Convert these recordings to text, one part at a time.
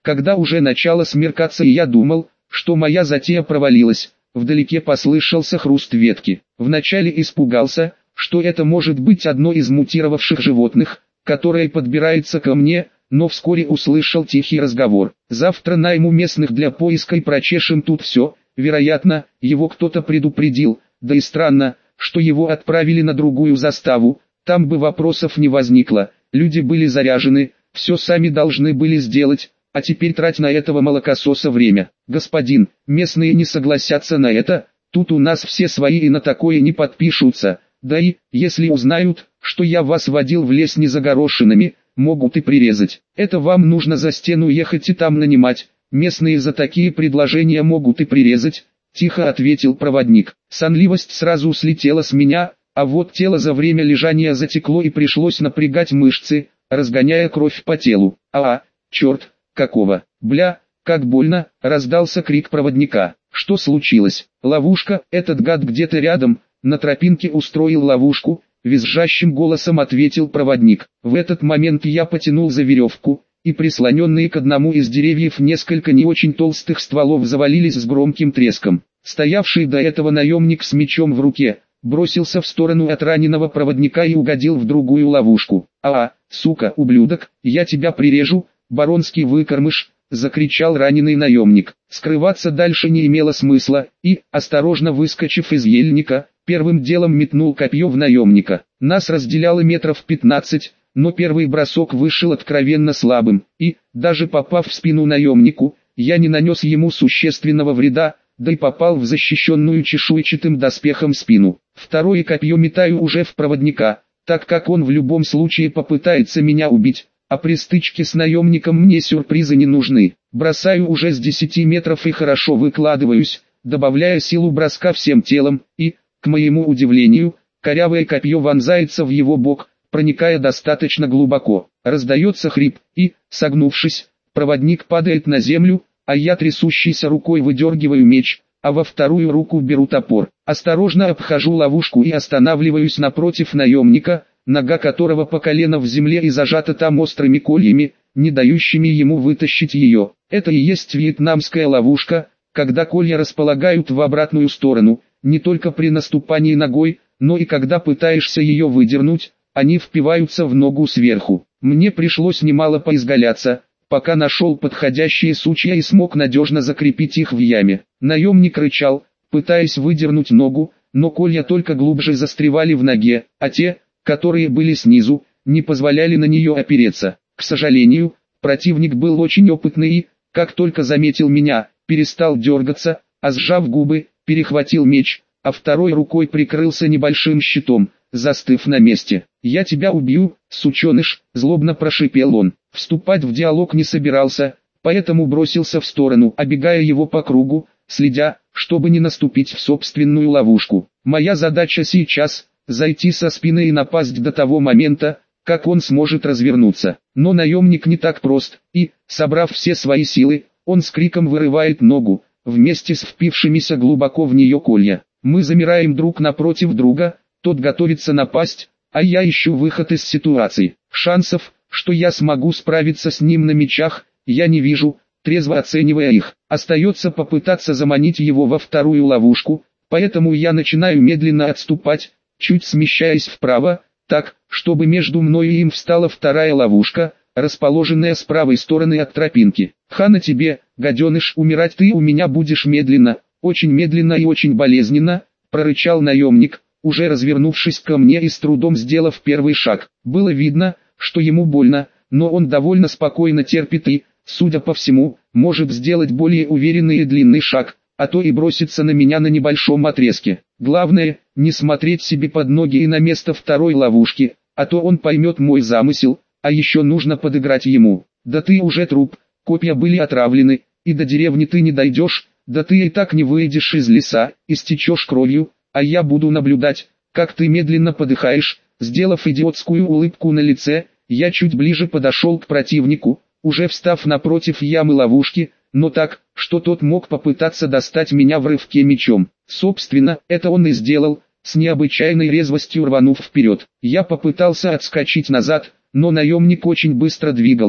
Когда уже начало смеркаться и я думал, что моя затея провалилась, вдалеке послышался хруст ветки. Вначале испугался, что это может быть одно из мутировавших животных, которое подбирается ко мне, но вскоре услышал тихий разговор. «Завтра найму местных для поиска и прочешем тут все». Вероятно, его кто-то предупредил, да и странно, что его отправили на другую заставу, там бы вопросов не возникло, люди были заряжены, все сами должны были сделать, а теперь трать на этого молокососа время. Господин, местные не согласятся на это, тут у нас все свои и на такое не подпишутся, да и, если узнают, что я вас водил в лес не за горошинами, могут и прирезать. Это вам нужно за стену ехать и там нанимать. Местные за такие предложения могут и прирезать, тихо ответил проводник. Сонливость сразу слетела с меня, а вот тело за время лежания затекло и пришлось напрягать мышцы, разгоняя кровь по телу. Черт, какого, бля, как больно, раздался крик проводника. Что случилось? Ловушка, этот гад где-то рядом, на тропинке устроил ловушку, визжащим голосом ответил проводник. В этот момент я потянул за веревку, и прислоненные к одному из деревьев несколько не очень толстых стволов завалились с громким треском. Стоявший до этого наемник с мечом в руке, бросился в сторону от раненого проводника и угодил в другую ловушку. Сука, ублюдок, я тебя прирежу, баронский выкормыш, закричал раненый наемник. Скрываться дальше не имело смысла, и, осторожно выскочив из ельника, первым делом метнул копье в наемника. Нас разделяло метров 15, но первый бросок вышел откровенно слабым, и, даже попав в спину наемнику, я не нанес ему существенного вреда, да и попал в защищенную чешуйчатым доспехом спину. Второе копье метаю уже в проводника, так как он в любом случае попытается меня убить, а при стычке с наемником мне сюрпризы не нужны. Бросаю уже с 10 метров и хорошо выкладываюсь, добавляя силу броска всем телом, и, к моему удивлению, корявое копье вонзается в его бок, проникая достаточно глубоко. Раздается хрип, и, согнувшись, проводник падает на землю, а я трясущейся рукой выдергиваю меч, а во вторую руку беру топор. Осторожно обхожу ловушку и останавливаюсь напротив наемника, нога которого по колено в земле и зажата там острыми кольями, не дающими ему вытащить ее. Это и есть вьетнамская ловушка, когда колья располагают в обратную сторону, не только при наступании ногой, но и когда пытаешься ее выдернуть, они впиваются в ногу сверху. Мне пришлось немало поизгаляться, пока нашел подходящие сучья и смог надежно закрепить их в яме. Наемник рычал, пытаясь выдернуть ногу, но колья только глубже застревали в ноге, а те, которые были снизу, не позволяли на нее опереться. К сожалению, противник был очень опытный и, как только заметил меня, перестал дергаться, а сжав губы, перехватил меч, а второй рукой прикрылся небольшим щитом, застыв на месте. «Я тебя убью, сученыш», — злобно прошипел он. Вступать в диалог не собирался, поэтому бросился в сторону, обегая его по кругу, следя, чтобы не наступить в собственную ловушку. Моя задача сейчас — зайти со спины и напасть до того момента, как он сможет развернуться. Но наемник не так прост, и, собрав все свои силы, он с криком вырывает ногу, вместе с впившимися глубоко в нее колья. Мы замираем друг напротив друга, тот готовится напасть, а я ищу выход из ситуации. Шансов, что я смогу справиться с ним на мечах, я не вижу, трезво оценивая их. Остается попытаться заманить его во вторую ловушку, поэтому я начинаю медленно отступать, чуть смещаясь вправо, так, чтобы между мной и им встала вторая ловушка, расположенная с правой стороны от тропинки. «Хана тебе, гаденыш, умирать ты у меня будешь медленно, очень медленно и очень болезненно», — прорычал наемник, уже развернувшись ко мне и с трудом сделав первый шаг. Было видно, что ему больно, но он довольно спокойно терпит и, судя по всему, может сделать более уверенный и длинный шаг, а то и броситься на меня на небольшом отрезке. Главное, не смотреть себе под ноги и на место второй ловушки, а то он поймет мой замысел, а еще нужно подыграть ему. «Да ты уже труп, копья были отравлены, и до деревни ты не дойдешь, да ты и так не выйдешь из леса, истечешь кровью, а я буду наблюдать, как ты медленно подыхаешь». Сделав идиотскую улыбку на лице, я чуть ближе подошел к противнику, уже встав напротив ямы ловушки, но так, что тот мог попытаться достать меня в рывке мечом. Собственно, это он и сделал, с необычайной резвостью рванув вперед. Я попытался отскочить назад, но наемник очень быстро двигался,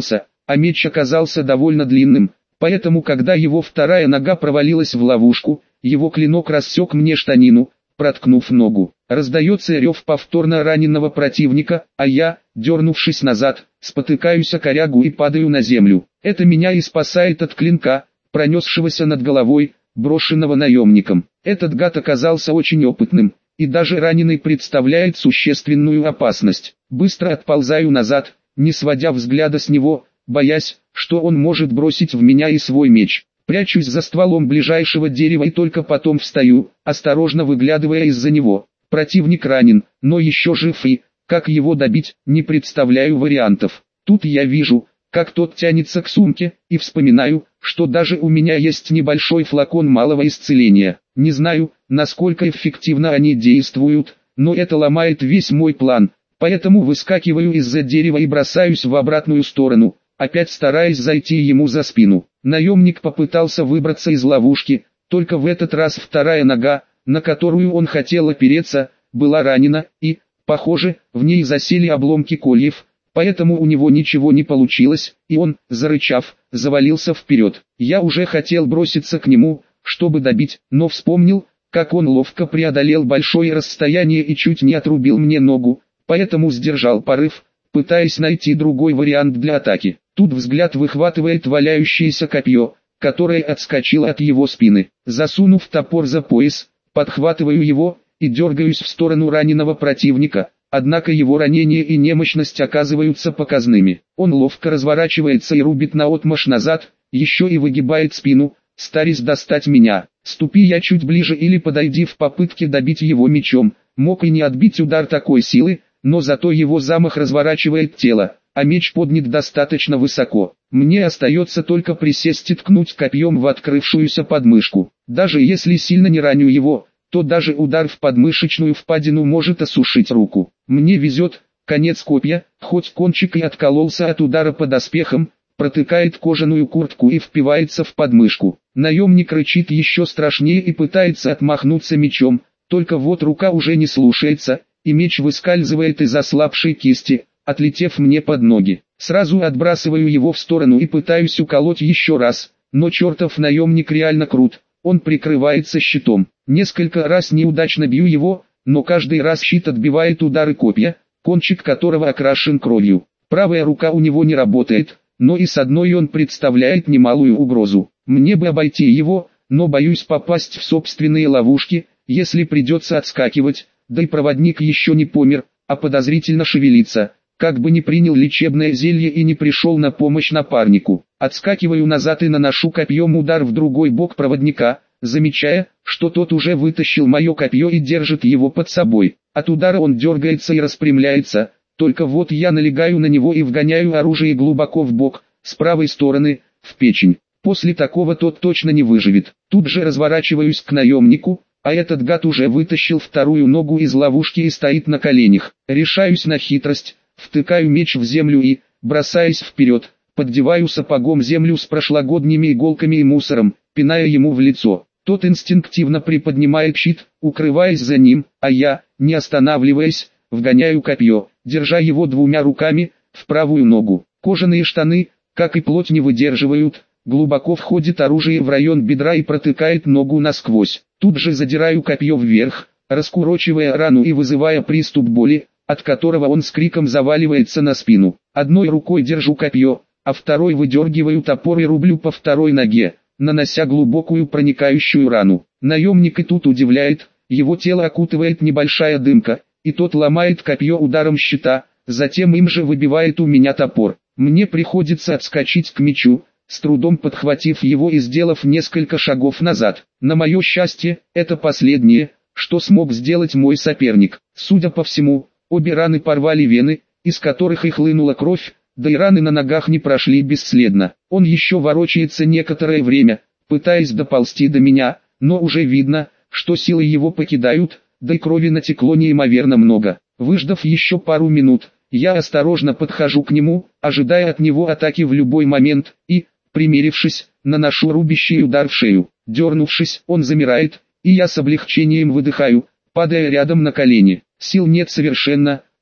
а меч оказался довольно длинным, поэтому когда его вторая нога провалилась в ловушку, его клинок рассек мне штанину, проткнув ногу. Раздается рев повторно раненого противника, а я, дернувшись назад, спотыкаюсь о корягу и падаю на землю. Это меня и спасает от клинка, пронесшегося над головой, брошенного наемником. Этот гад оказался очень опытным, и даже раненый представляет существенную опасность. Быстро отползаю назад, не сводя взгляда с него, боясь, что он может бросить в меня и свой меч. Прячусь за стволом ближайшего дерева и только потом встаю, осторожно выглядывая из-за него. Противник ранен, но еще жив и, как его добить, не представляю вариантов. Тут я вижу, как тот тянется к сумке, и вспоминаю, что даже у меня есть небольшой флакон малого исцеления. Не знаю, насколько эффективно они действуют, но это ломает весь мой план, поэтому выскакиваю из-за дерева и бросаюсь в обратную сторону, опять стараясь зайти ему за спину. Наемник попытался выбраться из ловушки, только в этот раз вторая нога, на которую он хотел опереться, была ранена, и, похоже, в ней засели обломки кольев, поэтому у него ничего не получилось, и он, зарычав, завалился вперед. Я уже хотел броситься к нему, чтобы добить, но вспомнил, как он ловко преодолел большое расстояние и чуть не отрубил мне ногу, поэтому сдержал порыв, пытаясь найти другой вариант для атаки. Тут взгляд выхватывает валяющееся копье, которое отскочило от его спины. Засунув топор за пояс, подхватываю его и дергаюсь в сторону раненого противника, однако его ранение и немощность оказываются показными. Он ловко разворачивается и рубит наотмашь назад, еще и выгибает спину, стараясь достать меня. Ступи я чуть ближе или подойди в попытке добить его мечом, мог и не отбить удар такой силы, но зато его замах разворачивает тело, а меч поднят достаточно высоко. Мне остается только присесть и ткнуть копьем в открывшуюся подмышку. Даже если сильно не раню его, то даже удар в подмышечную впадину может осушить руку. Мне везет, конец копья, хоть кончик и откололся от удара по доспехам, протыкает кожаную куртку и впивается в подмышку. Наемник рычит еще страшнее и пытается отмахнуться мечом, только вот рука уже не слушается, и меч выскальзывает из ослабшей кисти, отлетев мне под ноги. Сразу отбрасываю его в сторону и пытаюсь уколоть еще раз, но чертов наемник реально крут, он прикрывается щитом. Несколько раз неудачно бью его, но каждый раз щит отбивает удары копья, кончик которого окрашен кровью. Правая рука у него не работает, но и с одной он представляет немалую угрозу. Мне бы обойти его, но боюсь попасть в собственные ловушки, если придется отскакивать, да и проводник еще не помер, а подозрительно шевелится, как бы не принял лечебное зелье и не пришел на помощь напарнику. Отскакиваю назад и наношу копьем удар в другой бок проводника, замечая, что тот уже вытащил мое копье и держит его под собой. От удара он дергается и распрямляется, только вот я налегаю на него и вгоняю оружие глубоко в бок, с правой стороны, в печень. После такого тот точно не выживет. Тут же разворачиваюсь к наемнику, а этот гад уже вытащил вторую ногу из ловушки и стоит на коленях. Решаюсь на хитрость, втыкаю меч в землю и, бросаясь вперед, поддеваю сапогом землю с прошлогодними иголками и мусором, пиная ему в лицо. Тот инстинктивно приподнимает щит, укрываясь за ним, а я, не останавливаясь, вгоняю копье, держа его двумя руками, в правую ногу. Кожаные штаны, как и плоть, не выдерживают, глубоко входит оружие в район бедра и протыкает ногу насквозь. Тут же задираю копье вверх, раскурочивая рану и вызывая приступ боли, от которого он с криком заваливается на спину. Одной рукой держу копье, а второй выдергиваю топор и рублю по второй ноге, нанося глубокую проникающую рану. Наемник и тут удивляет, его тело окутывает небольшая дымка, и тот ломает копье ударом щита, затем им же выбивает у меня топор. Мне приходится отскочить к мечу, с трудом подхватив его и сделав несколько шагов назад. На мое счастье, это последнее, что смог сделать мой соперник. Судя по всему, обе раны порвали вены, из которых и хлынула кровь, да и раны на ногах не прошли бесследно. Он еще ворочается некоторое время, пытаясь доползти до меня, но уже видно, что силы его покидают, да и крови натекло неимоверно много. Выждав еще пару минут, я осторожно подхожу к нему, ожидая от него атаки в любой момент, и, примерившись, наношу рубящий удар в шею. Дернувшись, он замирает, и я с облегчением выдыхаю, падая рядом на колени. Сил нет совершенно,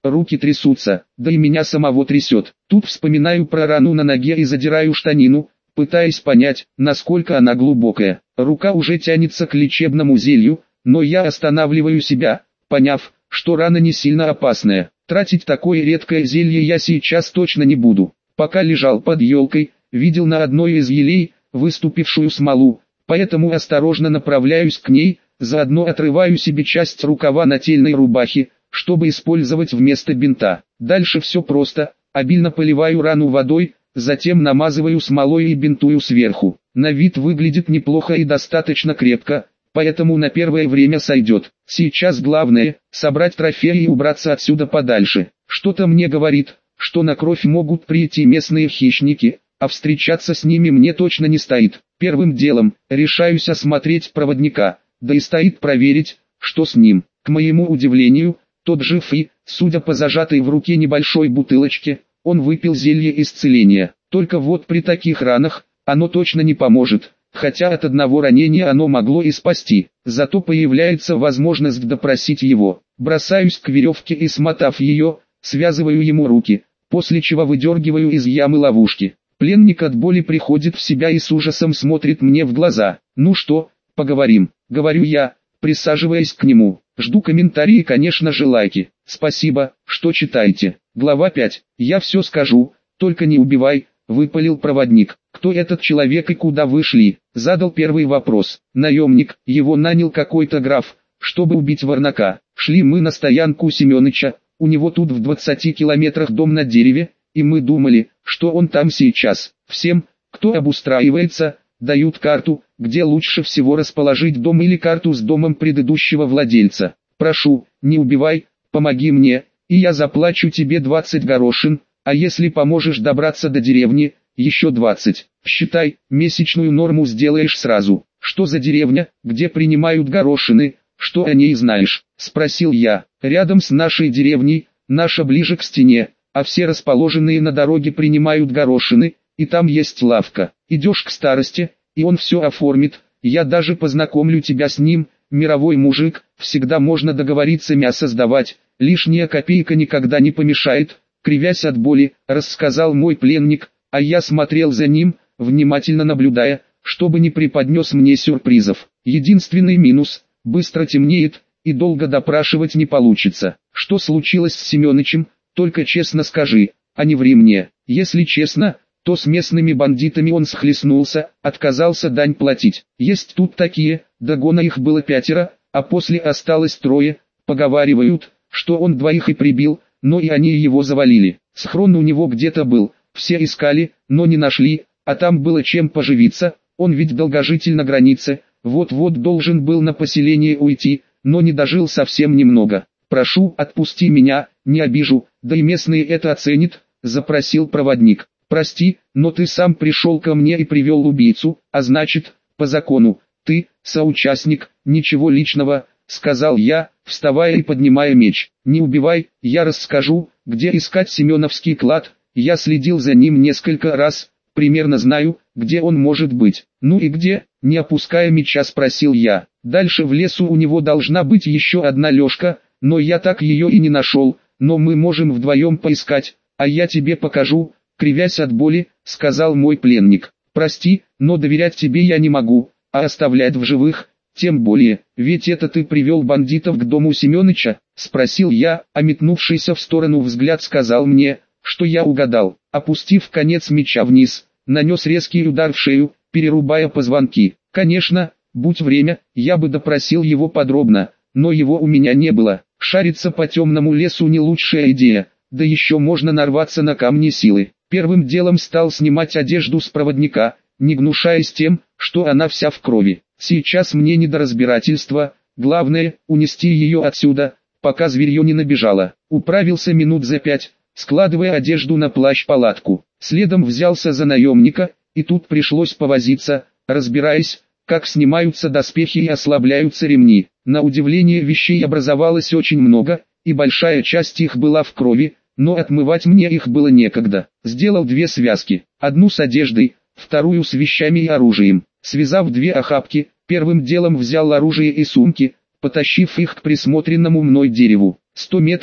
руки трясутся, да и меня самого трясет. Тут вспоминаю про рану на ноге и задираю штанину, пытаясь понять, насколько она глубокая. Рука уже тянется к лечебному зелью, но я останавливаю себя, поняв, что рана не сильно опасная. Тратить такое редкое зелье я сейчас точно не буду. Пока лежал под елкой, видел на одной из елей выступившую смолу, поэтому осторожно направляюсь к ней, заодно отрываю себе часть рукава нательной рубахи, чтобы использовать вместо бинта. Дальше все просто, обильно поливаю рану водой, затем намазываю смолой и бинтую сверху. На вид выглядит неплохо и достаточно крепко, поэтому на первое время сойдет. Сейчас главное – собрать трофеи и убраться отсюда подальше. Что-то мне говорит, что на кровь могут прийти местные хищники, а встречаться с ними мне точно не стоит. Первым делом решаюсь осмотреть проводника, да и стоит проверить, что с ним. К моему удивлению, тот жив и, судя по зажатой в руке небольшой бутылочке, он выпил зелье исцеления. Только вот при таких ранах, оно точно не поможет, хотя от одного ранения оно могло и спасти. Зато появляется возможность допросить его. Бросаюсь к веревке и, смотав ее, связываю ему руки, после чего выдергиваю из ямы ловушки. Пленник от боли приходит в себя и с ужасом смотрит мне в глаза. «Ну что, поговорим?» — говорю я, присаживаясь к нему. Жду комментарии и, конечно же, лайки. Спасибо, что читаете. Глава 5. «Я все скажу, только не убивай», — выпалил проводник. «Кто этот человек и куда вы шли?» — задал первый вопрос. «Наемник, его нанял какой-то граф, чтобы убить Варнака. Шли мы на стоянку Семёныча, у него тут в 20 километрах дом на дереве, и мы думали, что он там сейчас. Всем, кто обустраивается, дают карту, где лучше всего расположить дом или карту с домом предыдущего владельца. Прошу, не убивай, помоги мне, и я заплачу тебе 20 горошин, а если поможешь добраться до деревни, еще 20. Считай, месячную норму сделаешь сразу». «Что за деревня, где принимают горошины, что о ней знаешь?» — спросил я. «Рядом с нашей деревней, наша ближе к стене, а все расположенные на дороге принимают горошины, и там есть лавка. Идешь к старости, и он все оформит, я даже познакомлю тебя с ним, мировой мужик, всегда можно договориться мясо сдавать, лишняя копейка никогда не помешает», — кривясь от боли, рассказал мой пленник, а я смотрел за ним, внимательно наблюдая, чтобы не преподнес мне сюрпризов. Единственный минус — быстро темнеет, и долго допрашивать не получится. «Что случилось с Семёнычем, только честно скажи, а не ври мне». «Если честно, то с местными бандитами он схлестнулся, отказался дань платить. Есть тут такие, до гона их было 5, а после осталось 3, поговаривают, что он 2 и прибил, но и они его завалили. Схрон у него где-то был, все искали, но не нашли, а там было чем поживиться, он ведь долгожитель на границе, вот-вот должен был на поселение уйти, но не дожил совсем немного. Прошу, отпусти меня, не обижу, да и местные это оценят», — запросил проводник. «Прости, но ты сам пришел ко мне и привел убийцу, а значит, по закону, ты, соучастник, ничего личного», — сказал я, вставая и поднимая меч. «Не убивай, я расскажу, где искать Семеновский клад, я следил за ним несколько раз, примерно знаю, где он может быть». «Ну и где?» — не опуская меча спросил я. «Дальше в лесу у него должна быть еще одна лёжка, но я так ее и не нашел, но мы можем вдвоем поискать, а я тебе покажу», — кривясь от боли, сказал мой пленник. «Прости, но доверять тебе я не могу, а оставлять в живых, тем более, ведь это ты привел бандитов к дому Семёныча?» — спросил я, а метнувшийся в сторону взгляд сказал мне, что я угадал. Опустив конец меча вниз, нанес резкий удар в шею, перерубая позвонки. Конечно, будь время, я бы допросил его подробно, но его у меня не было. Шариться по темному лесу не лучшая идея, да еще можно нарваться на камни силы. Первым делом стал снимать одежду с проводника, не гнушаясь тем, что она вся в крови. Сейчас мне не до разбирательства, главное, унести ее отсюда, пока зверье не набежало. Управился минут за 5, складывая одежду на плащ-палатку. Следом взялся за наемника, и тут пришлось повозиться, разбираясь, как снимаются доспехи и ослабляются ремни. На удивление вещей образовалось очень много, и большая часть их была в крови, но отмывать мне их было некогда. Сделал 2 связки, одну с одеждой, вторую с вещами и оружием. Связав 2 охапки, первым делом взял оружие и сумки, потащив их к присмотренному мной дереву. 100 метров,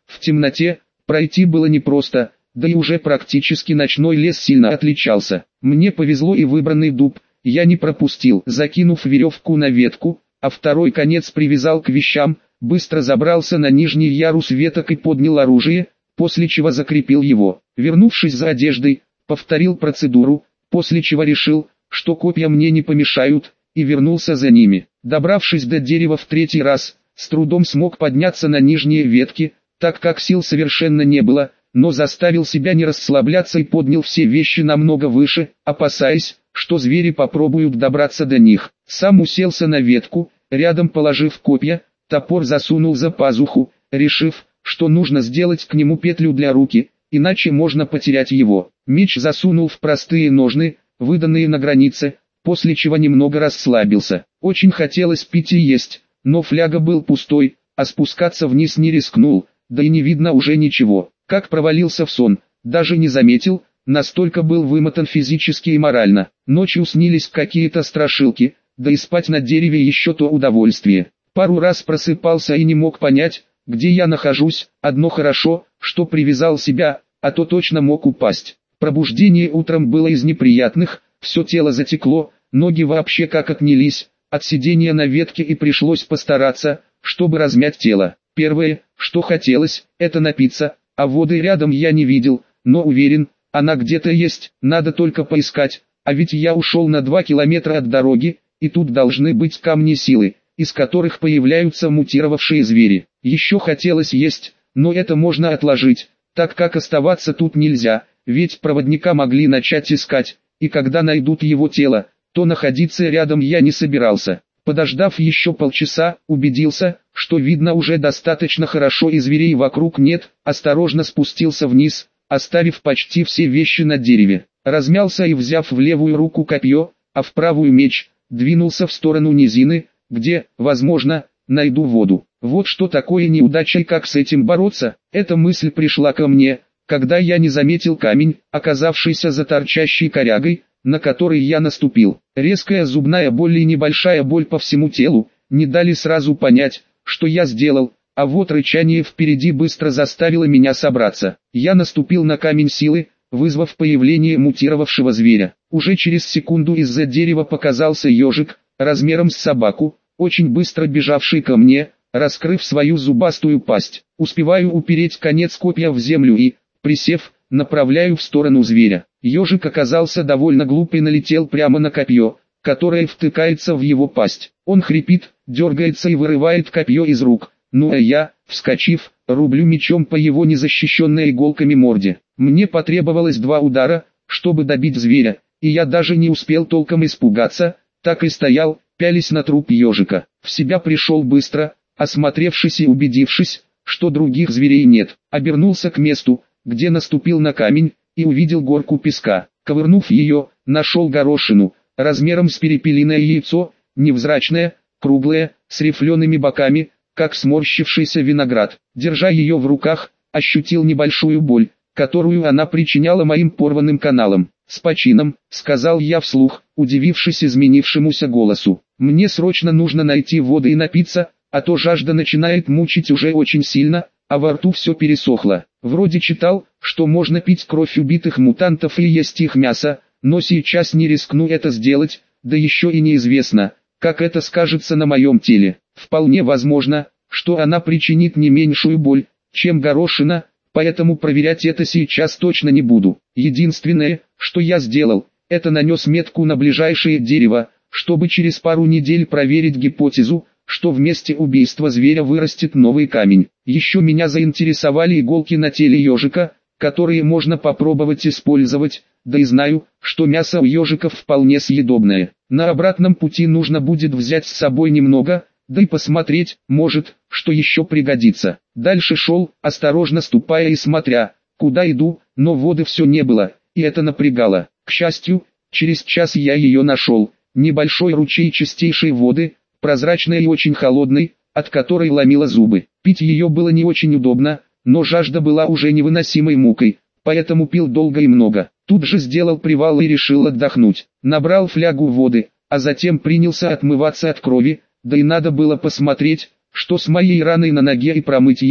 В темноте пройти было непросто, да и уже практически ночной лес сильно отличался. Мне повезло, и выбранный дуб я не пропустил, закинув веревку на ветку, а второй конец привязал к вещам, быстро забрался на нижний ярус веток и поднял оружие, после чего закрепил его. Вернувшись за одеждой, повторил процедуру, после чего решил, что копья мне не помешают, и вернулся за ними. Добравшись до дерева в третий раз, с трудом смог подняться на нижние ветки, так как сил совершенно не было, но заставил себя не расслабляться и поднял все вещи намного выше, опасаясь, что звери попробуют добраться до них. Сам уселся на ветку, рядом положив копья, топор засунул за пазуху, решив, что нужно сделать к нему петлю для руки, иначе можно потерять его. Меч засунул в простые ножны, выданные на границе, после чего немного расслабился. Очень хотелось пить и есть, но фляга был пустой, а спускаться вниз не рискнул, да и не видно уже ничего. Как провалился в сон, даже не заметил, настолько был вымотан физически и морально. Ночью снились какие-то страшилки, да и спать на дереве еще то удовольствие. Пару раз просыпался и не мог понять, где я нахожусь. Одно хорошо, что привязал себя, а то точно мог упасть. Пробуждение утром было из неприятных, все тело затекло, ноги вообще как отнялись от сидения на ветке, и пришлось постараться, чтобы размять тело. Первое, что хотелось, это напиться, а воды рядом я не видел, но уверен, она где-то есть, надо только поискать, а ведь я ушел на 2 километра от дороги, и тут должны быть камни силы, из которых появляются мутировавшие звери. Еще хотелось есть, но это можно отложить, так как оставаться тут нельзя, ведь проводника могли начать искать, и когда найдут его тело, то находиться рядом я не собирался. Подождав еще полчаса, убедился, что видно уже достаточно хорошо и зверей вокруг нет, осторожно спустился вниз, оставив почти все вещи на дереве. Размялся и, взяв в левую руку копье, а в правую меч, двинулся в сторону низины, где, возможно, найду воду. Вот что такое неудача и как с этим бороться. Эта мысль пришла ко мне, когда я не заметил камень, оказавшийся за торчащей корягой, на который я наступил. Резкая зубная боль и небольшая боль по всему телу не дали сразу понять, что я сделал, а вот рычание впереди быстро заставило меня собраться. Я наступил на камень силы, вызвав появление мутировавшего зверя. Уже через секунду из-за дерева показался ежик, размером с собаку, очень быстро бежавший ко мне, раскрыв свою зубастую пасть. Успеваю упереть конец копья в землю и, присев, направляю в сторону зверя. Ежик оказался довольно глуп и налетел прямо на копье, которое втыкается в его пасть. Он хрипит, дергается и вырывает копье из рук, ну а я, вскочив, рублю мечом по его незащищенной иголками морде. Мне потребовалось 2 удара, чтобы добить зверя, и я даже не успел толком испугаться, так и стоял, пялясь на труп ежика. В себя пришел быстро, осмотревшись и убедившись, что других зверей нет. Обернулся к месту, где наступил на камень, и увидел горку песка. Ковырнув ее, нашел горошину, размером с перепелиное яйцо, невзрачное, круглое, с рифлеными боками, как сморщившийся виноград. Держа ее в руках, ощутил небольшую боль, которую она причиняла моим порванным каналам. «С почином», — сказал я вслух, удивившись изменившемуся голосу. «Мне срочно нужно найти воды и напиться, а то жажда начинает мучить уже очень сильно, а во рту все пересохло. Вроде читал, что можно пить кровь убитых мутантов и есть их мясо, но сейчас не рискну это сделать, да еще и неизвестно, как это скажется на моем теле. Вполне возможно, что она причинит не меньшую боль, чем горошина, поэтому проверять это сейчас точно не буду. Единственное, что я сделал, это нанес метку на ближайшее дерево, чтобы через пару недель проверить гипотезу, что в месте убийства зверя вырастет новый камень. Еще меня заинтересовали иголки на теле ежика, которые можно попробовать использовать, да и знаю, что мясо у ежиков вполне съедобное. На обратном пути нужно будет взять с собой немного, да и посмотреть, может, что еще пригодится. Дальше шел, осторожно ступая и смотря, куда иду, но воды все не было, и это напрягало. К счастью, через час я ее нашел. Небольшой ручей чистейшей воды, прозрачной и очень холодной, от которой ломило зубы. Пить ее было не очень удобно, но жажда была уже невыносимой мукой, поэтому пил долго и много. Тут же сделал привал и решил отдохнуть. Набрал флягу воды, а затем принялся отмываться от крови, да и надо было посмотреть, что с моей раной на ноге, и промыть ее.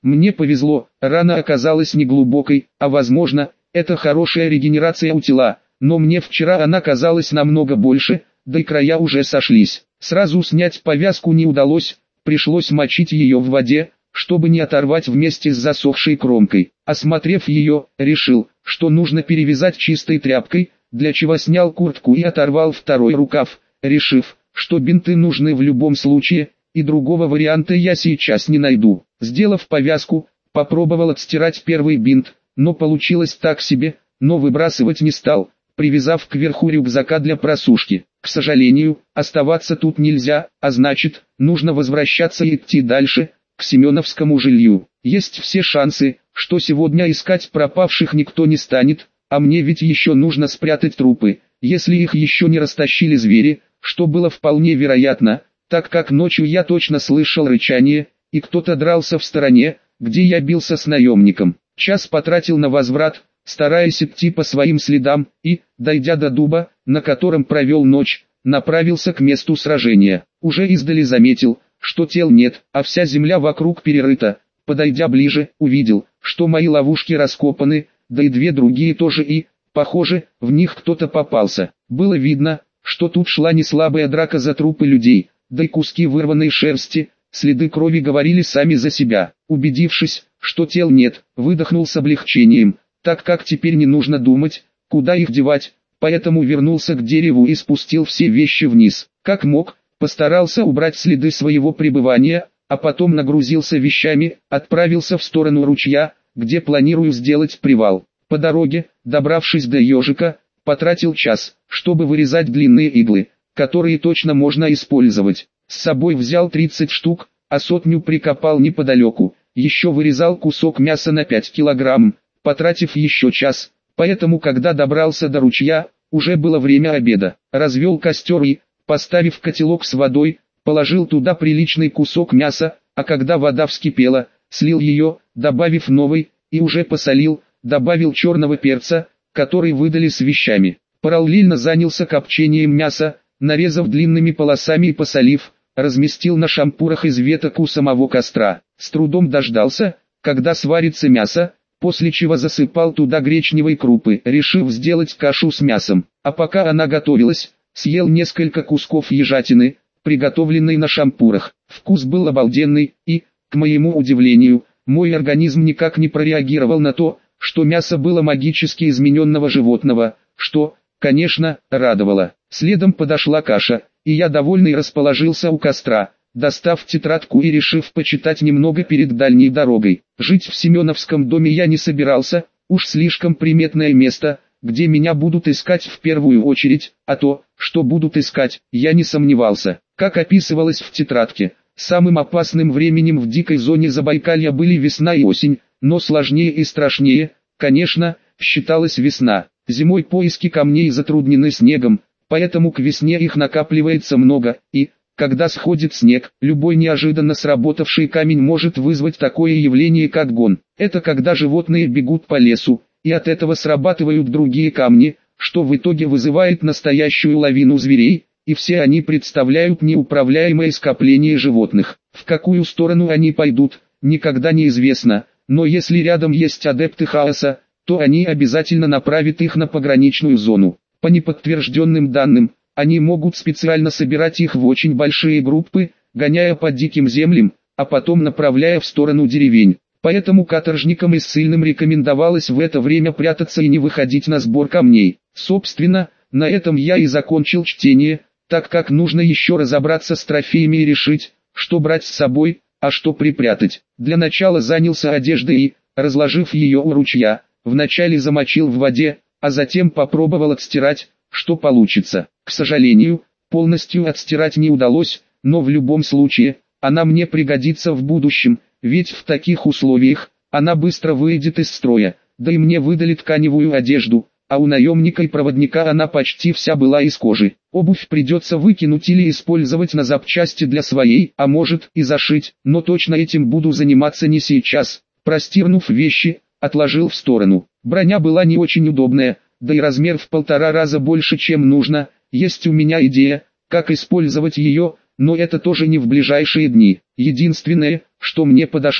Мне повезло, рана оказалась неглубокой, а возможно, это хорошая регенерация у тела, но мне вчера она казалась намного больше, да и края уже сошлись. Сразу снять повязку не удалось, пришлось мочить ее в воде, чтобы не оторвать вместе с засохшей кромкой. Осмотрев ее, решил, что нужно перевязать чистой тряпкой, для чего снял куртку и оторвал второй рукав, решив, что бинты нужны в любом случае, и другого варианта я сейчас не найду. Сделав повязку, попробовал отстирать первый бинт, но получилось так себе, но выбрасывать не стал, привязав к верху рюкзака для просушки. К сожалению, оставаться тут нельзя, а значит, нужно возвращаться и идти дальше, к Семеновскому жилью. Есть все шансы, что сегодня искать пропавших никто не станет, а мне ведь еще нужно спрятать трупы, если их еще не растащили звери, что было вполне вероятно, так как ночью я точно слышал рычание, и кто-то дрался в стороне, где я бился с наемником. Час потратил на возврат, стараясь идти по своим следам, и, дойдя до дуба, на котором провел ночь, направился к месту сражения. Уже издали заметил, что тел нет, а вся земля вокруг перерыта. Подойдя ближе, увидел, что мои ловушки раскопаны, да и две другие тоже и, похоже, в них кто-то попался. Было видно, что тут шла не слабая драка за трупы людей, да и куски вырванной шерсти, следы крови говорили сами за себя. Убедившись, что тел нет, выдохнул с облегчением, так как теперь не нужно думать, куда их девать, поэтому вернулся к дереву и спустил все вещи вниз. Как мог, постарался убрать следы своего пребывания, а потом нагрузился вещами, отправился в сторону ручья, где планирую сделать привал. По дороге, добравшись до ежика, потратил час, чтобы вырезать длинные иглы, которые точно можно использовать. С собой взял 30 штук, а 100 прикопал неподалеку. Еще вырезал кусок мяса на 5 килограмм, потратив еще час. Поэтому когда добрался до ручья, уже было время обеда. Развел костер и, поставив котелок с водой, положил туда приличный кусок мяса, а когда вода вскипела, слил ее, добавив новый, и уже посолил, добавил черного перца, который выдали с вещами. Параллельно занялся копчением мяса, нарезав длинными полосами и посолив, разместил на шампурах из веток у самого костра. С трудом дождался, когда сварится мясо, после чего засыпал туда гречневой крупы, решив сделать кашу с мясом. А пока она готовилась, съел несколько кусков ежатины, приготовленной на шампурах. Вкус был обалденный, и, к моему удивлению, мой организм никак не прореагировал на то, что мясо было магически измененного животного, что, конечно, радовало. Следом подошла каша, и я довольный расположился у костра, достав тетрадку и решив почитать немного перед дальней дорогой. Жить в Семеновском доме я не собирался, уж слишком приметное место, где меня будут искать в первую очередь, а то, что будут искать, я не сомневался. Как описывалось в тетрадке, самым опасным временем в дикой зоне Забайкалья были весна и осень, но сложнее и страшнее, конечно, считалась весна. Зимой поиски камней затруднены снегом, поэтому к весне их накапливается много, и, когда сходит снег, любой неожиданно сработавший камень может вызвать такое явление как гон. Это когда животные бегут по лесу, и от этого срабатывают другие камни, что в итоге вызывает настоящую лавину зверей, и все они представляют неуправляемое скопление животных. В какую сторону они пойдут, никогда неизвестно, но если рядом есть адепты хаоса, то они обязательно направят их на пограничную зону. По неподтвержденным данным, они могут специально собирать их в очень большие группы, гоняя по диким землям, а потом направляя в сторону деревень. Поэтому каторжникам и ссыльным рекомендовалось в это время прятаться и не выходить на сбор камней. Собственно, на этом я и закончил чтение, так как нужно еще разобраться с трофеями и решить, что брать с собой, а что припрятать. Для начала занялся одеждой и, разложив ее у ручья, вначале замочил в воде, а затем попробовал отстирать, что получится. К сожалению, полностью отстирать не удалось, но в любом случае, она мне пригодится в будущем, ведь в таких условиях, она быстро выйдет из строя, да и мне выдали тканевую одежду, а у наемника и проводника она почти вся была из кожи. Обувь придется выкинуть или использовать на запчасти для своей, а может и зашить, но точно этим буду заниматься не сейчас. Простирнув вещи, отложил в сторону. Броня была не очень удобная, да и размер в 1,5 раза больше, чем нужно. Есть у меня идея, как использовать ее, но это тоже не в ближайшие дни. Единственное, что мне подошло,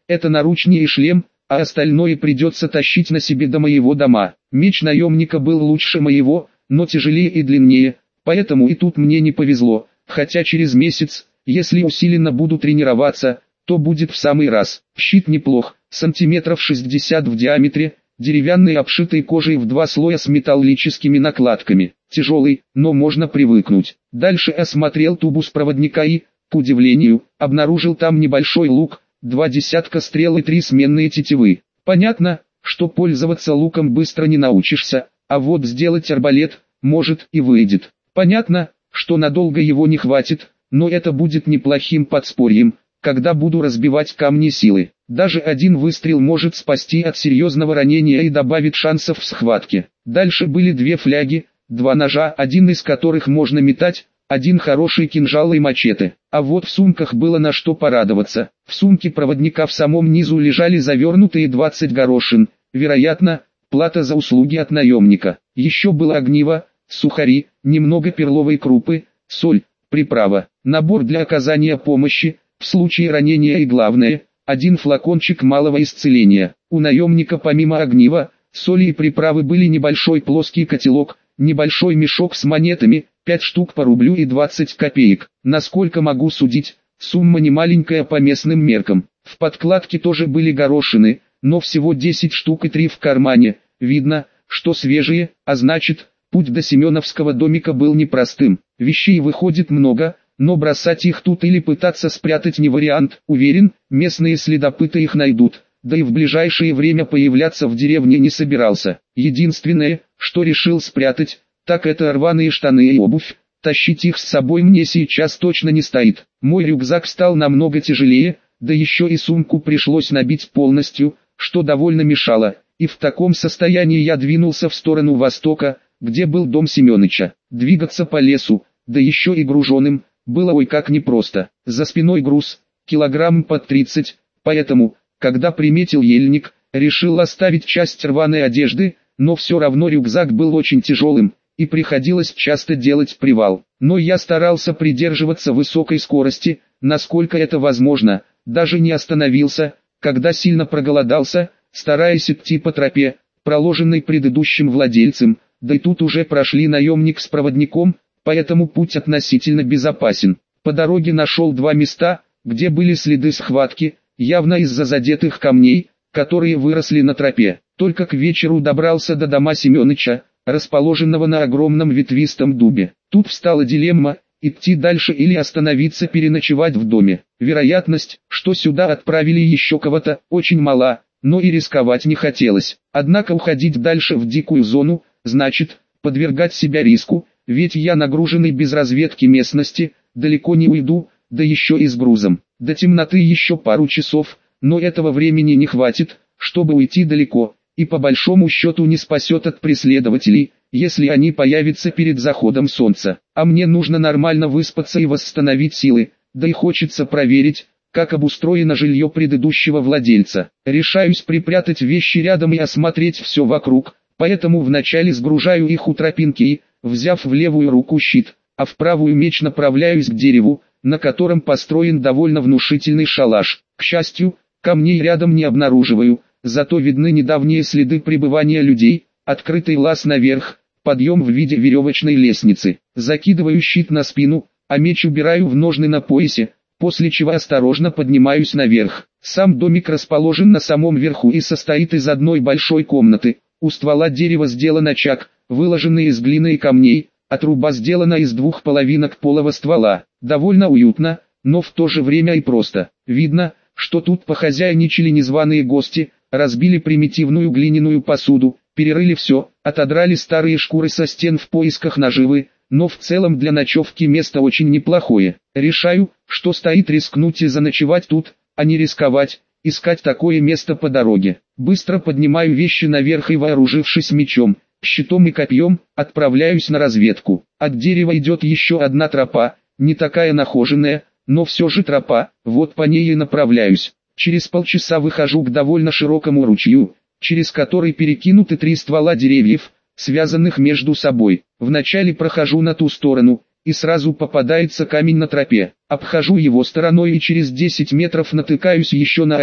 это наручни и шлем, а остальное придется тащить на себе до моего дома. Меч наемника был лучше моего, но тяжелее и длиннее, поэтому и тут мне не повезло, хотя через месяц, если усиленно буду тренироваться, то будет в самый раз. Щит неплох, сантиметров 60 в диаметре, деревянный, обшитый кожей в 2 слоя с металлическими накладками. Тяжелый, но можно привыкнуть. Дальше осмотрел тубус проводника и, к удивлению, обнаружил там небольшой лук, 2 десятка стрел и 3 сменные тетивы. Понятно, что пользоваться луком быстро не научишься, а вот сделать арбалет, может и выйдет. Понятно, что надолго его не хватит, но это будет неплохим подспорьем, когда буду разбивать камни силы. Даже один выстрел может спасти от серьезного ранения и добавит шансов в схватке. Дальше были 2 фляги, 2 ножа, один из которых можно метать, один хороший кинжал и мачете. А вот в сумках было на что порадоваться. В сумке проводника в самом низу лежали завернутые 20 горошин, вероятно, плата за услуги от наемника. Еще было огниво, сухари, немного перловой крупы, соль, приправа, набор для оказания помощи, в случае ранения и главное, один флакончик малого исцеления. У наемника помимо огнива, соли и приправы были небольшой плоский котелок, небольшой мешок с монетами, 5 штук по рублю и 20 копеек. Насколько могу судить, сумма не маленькая по местным меркам. В подкладке тоже были горошины, но всего 10 штук и 3 в кармане. Видно, что свежие, а значит, путь до Семеновского домика был непростым. Вещей выходит много, но бросать их тут или пытаться спрятать не вариант. Уверен, местные следопыты их найдут, да и в ближайшее время появляться в деревне не собирался. Единственное, что решил спрятать, так это рваные штаны и обувь. Тащить их с собой мне сейчас точно не стоит. Мой рюкзак стал намного тяжелее, да еще и сумку пришлось набить полностью, что довольно мешало, и в таком состоянии я двинулся в сторону востока, где был дом Семёныча. Двигаться по лесу, да еще и груженым, было ой как непросто. За спиной груз, килограмм под 30, поэтому, когда приметил ельник, решил оставить часть рваной одежды, но все равно рюкзак был очень тяжелым, и приходилось часто делать привал. Но я старался придерживаться высокой скорости, насколько это возможно, даже не остановился, когда сильно проголодался, стараясь идти по тропе, проложенной предыдущим владельцем, да и тут уже прошли наемник с проводником, поэтому путь относительно безопасен. По дороге нашел 2 места, где были следы схватки, явно из-за задетых камней, которые выросли на тропе. Только к вечеру добрался до дома Семёныча, расположенного на огромном ветвистом дубе. Тут встала дилемма, идти дальше или остановиться переночевать в доме. Вероятность, что сюда отправили еще кого-то, очень мала, но и рисковать не хотелось. Однако уходить дальше в дикую зону, значит, подвергать себя риску, ведь я нагруженный без разведки местности, далеко не уйду, да еще и с грузом. До темноты еще пару часов, но этого времени не хватит, чтобы уйти далеко, и по большому счету не спасет от преследователей, если они появятся перед заходом солнца. А мне нужно нормально выспаться и восстановить силы, да и хочется проверить, как обустроено жилье предыдущего владельца. Решаюсь припрятать вещи рядом и осмотреть все вокруг, поэтому вначале сгружаю их у тропинки и, взяв в левую руку щит, а в правую меч, направляюсь к дереву, на котором построен довольно внушительный шалаш. К счастью, камней рядом не обнаруживаю, зато видны недавние следы пребывания людей, открытый лаз наверх, подъем в виде веревочной лестницы. Закидываю щит на спину, а меч убираю в ножны на поясе, после чего осторожно поднимаюсь наверх. Сам домик расположен на самом верху и состоит из одной большой комнаты. У ствола дерева сделан очаг, выложенный из глины и камней, а труба сделана из 2 половинок полого ствола. Довольно уютно, но в то же время и просто. Видно, что тут похозяйничали незваные гости, разбили примитивную глиняную посуду, перерыли все, отодрали старые шкуры со стен в поисках наживы, но в целом для ночевки место очень неплохое. Решаю, что стоит рискнуть и заночевать тут, а не рисковать, искать такое место по дороге. Быстро поднимаю вещи наверх и, вооружившись мечом, щитом и копьем, отправляюсь на разведку. От дерева идет еще одна тропа, не такая нахоженная, но все же тропа, вот по ней и направляюсь. Через полчаса выхожу к довольно широкому ручью, через который перекинуты 3 ствола деревьев, связанных между собой. Вначале прохожу на ту сторону, и сразу попадается камень на тропе. Обхожу его стороной и через 10 метров натыкаюсь еще на один,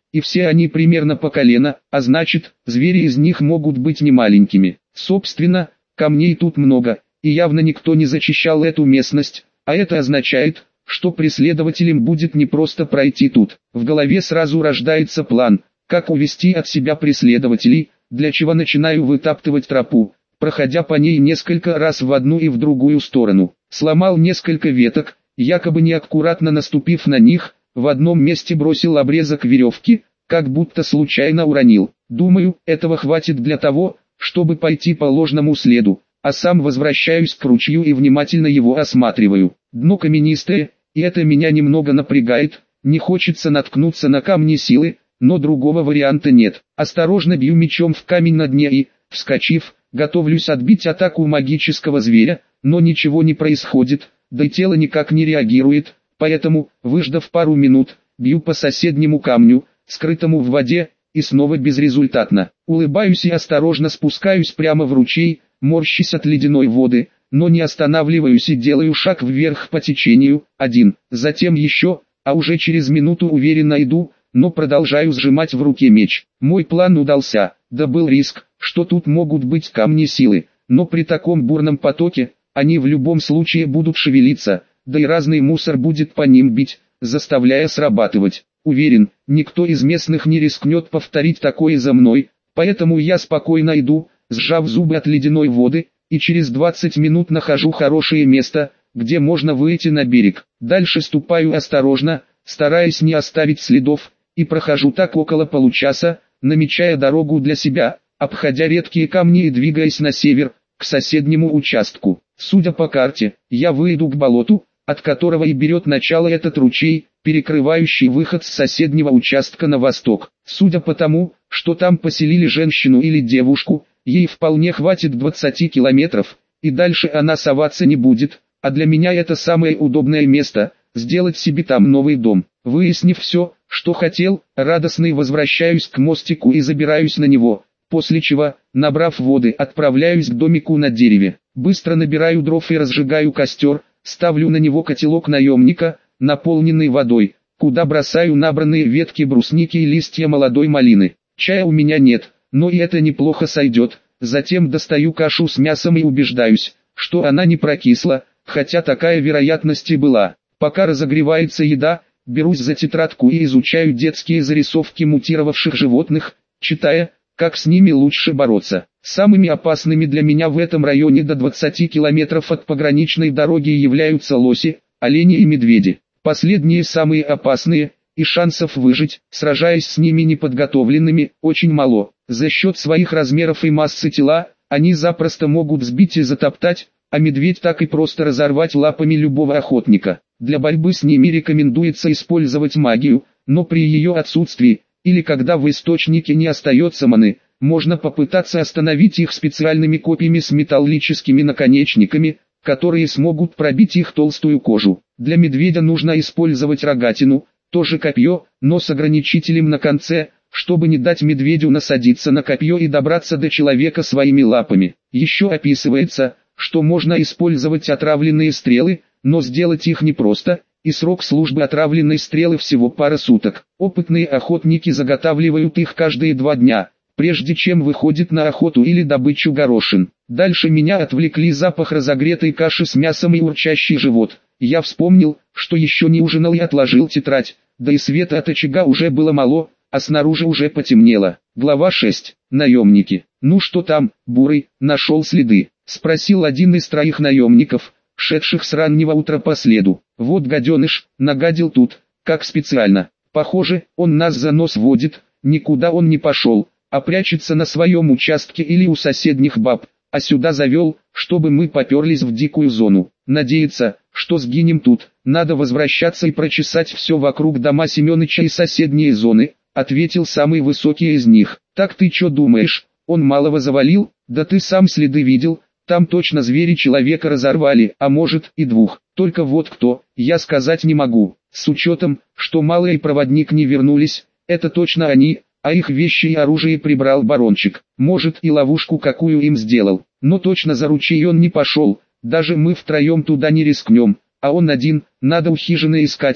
и все они примерно по колено, а значит, звери из них могут быть не маленькими. Собственно, камней тут много, и явно никто не зачищал эту местность, а это означает, что преследователям будет непросто пройти тут. В голове сразу рождается план, как увести от себя преследователей, для чего начинаю вытаптывать тропу, проходя по ней несколько раз в одну и в другую сторону. Сломал несколько веток, якобы неаккуратно наступив на них, в одном месте бросил обрезок веревки, как будто случайно уронил. Думаю, этого хватит для того, чтобы пойти по ложному следу, а сам возвращаюсь к ручью и внимательно его осматриваю. Дно каменистое, и это меня немного напрягает, не хочется наткнуться на камни силы, но другого варианта нет. Осторожно бью мечом в камень на дне и, вскочив, готовлюсь отбить атаку магического зверя, но ничего не происходит, да и тело никак не реагирует, поэтому, выждав пару минут, бью по соседнему камню, скрытому в воде, и снова безрезультатно. Улыбаюсь и осторожно спускаюсь прямо в ручей, морщась от ледяной воды, но не останавливаюсь и делаю шаг вверх по течению, один, затем еще, а уже через минуту уверенно иду, но продолжаю сжимать в руке меч. Мой план удался, да был риск, что тут могут быть камни силы, но при таком бурном потоке, они в любом случае будут шевелиться, да и разный мусор будет по ним бить, заставляя срабатывать. Уверен, никто из местных не рискнет повторить такое за мной, поэтому я спокойно иду, сжав зубы от ледяной воды, и через 20 минут нахожу хорошее место, где можно выйти на берег. Дальше ступаю осторожно, стараясь не оставить следов, и прохожу так около получаса, намечая дорогу для себя, обходя редкие камни и двигаясь на север, к соседнему участку. Судя по карте, я выйду к болоту, от которого и берет начало этот ручей, перекрывающий выход с соседнего участка на восток. Судя по тому, что там поселили женщину или девушку, ей вполне хватит 20 километров, и дальше она соваться не будет, а для меня это самое удобное место, сделать себе там новый дом. Выяснив все, что хотел, радостный возвращаюсь к мостику и забираюсь на него, после чего, набрав воды, отправляюсь к домику на дереве. Быстро набираю дров и разжигаю костер, ставлю на него котелок наемника, наполненный водой, куда бросаю набранные ветки брусники и листья молодой малины. Чая у меня нет, но и это неплохо сойдет. Затем достаю кашу с мясом и убеждаюсь, что она не прокисла, хотя такая вероятность и была. Пока разогревается еда, берусь за тетрадку и изучаю детские зарисовки мутировавших животных, читая, как с ними лучше бороться. Самыми опасными для меня в этом районе до 20 километров от пограничной дороги являются лоси, олени и медведи. Последние самые опасные, и шансов выжить, сражаясь с ними неподготовленными, очень мало. За счет своих размеров и массы тела, они запросто могут сбить и затоптать, а медведь так и просто разорвать лапами любого охотника. Для борьбы с ними рекомендуется использовать магию, но при ее отсутствии, или когда в источнике не остается маны, можно попытаться остановить их специальными копьями с металлическими наконечниками, которые смогут пробить их толстую кожу. Для медведя нужно использовать рогатину, тоже копье, но с ограничителем на конце, чтобы не дать медведю насадиться на копье и добраться до человека своими лапами. Еще описывается, что можно использовать отравленные стрелы, но сделать их непросто, и срок службы отравленной стрелы всего пара суток. Опытные охотники заготавливают их каждые 2 дня, прежде чем выходят на охоту или добычу горошин. Дальше меня отвлекли запах разогретой каши с мясом и урчащий живот. Я вспомнил, что еще не ужинал и отложил тетрадь, да и света от очага уже было мало, а снаружи уже потемнело. Глава 6. Наемники. «Ну что там, Бурый, нашел следы?» — спросил один из 3 наемников, шедших с раннего утра по следу. «Вот гаденыш, нагадил тут, как специально. Похоже, он нас за нос водит, никуда он не пошел, а прячется на своем участке или у соседних баб, а сюда завел, чтобы мы поперлись в дикую зону. Надеется, что сгинем тут, надо возвращаться и прочесать все вокруг дома Семёныча и соседние зоны», — ответил самый высокий из них. «Так ты чё думаешь, он малого завалил? Да ты сам следы видел, там точно звери человека разорвали, а может и 2, только вот кто, я сказать не могу. С учетом, что Малый и проводник не вернулись, это точно они, а их вещи и оружие прибрал барончик. Может и ловушку какую им сделал, но точно за ручей он не пошел, даже мы втроем туда не рискнем, а он один, надо у хижины искать,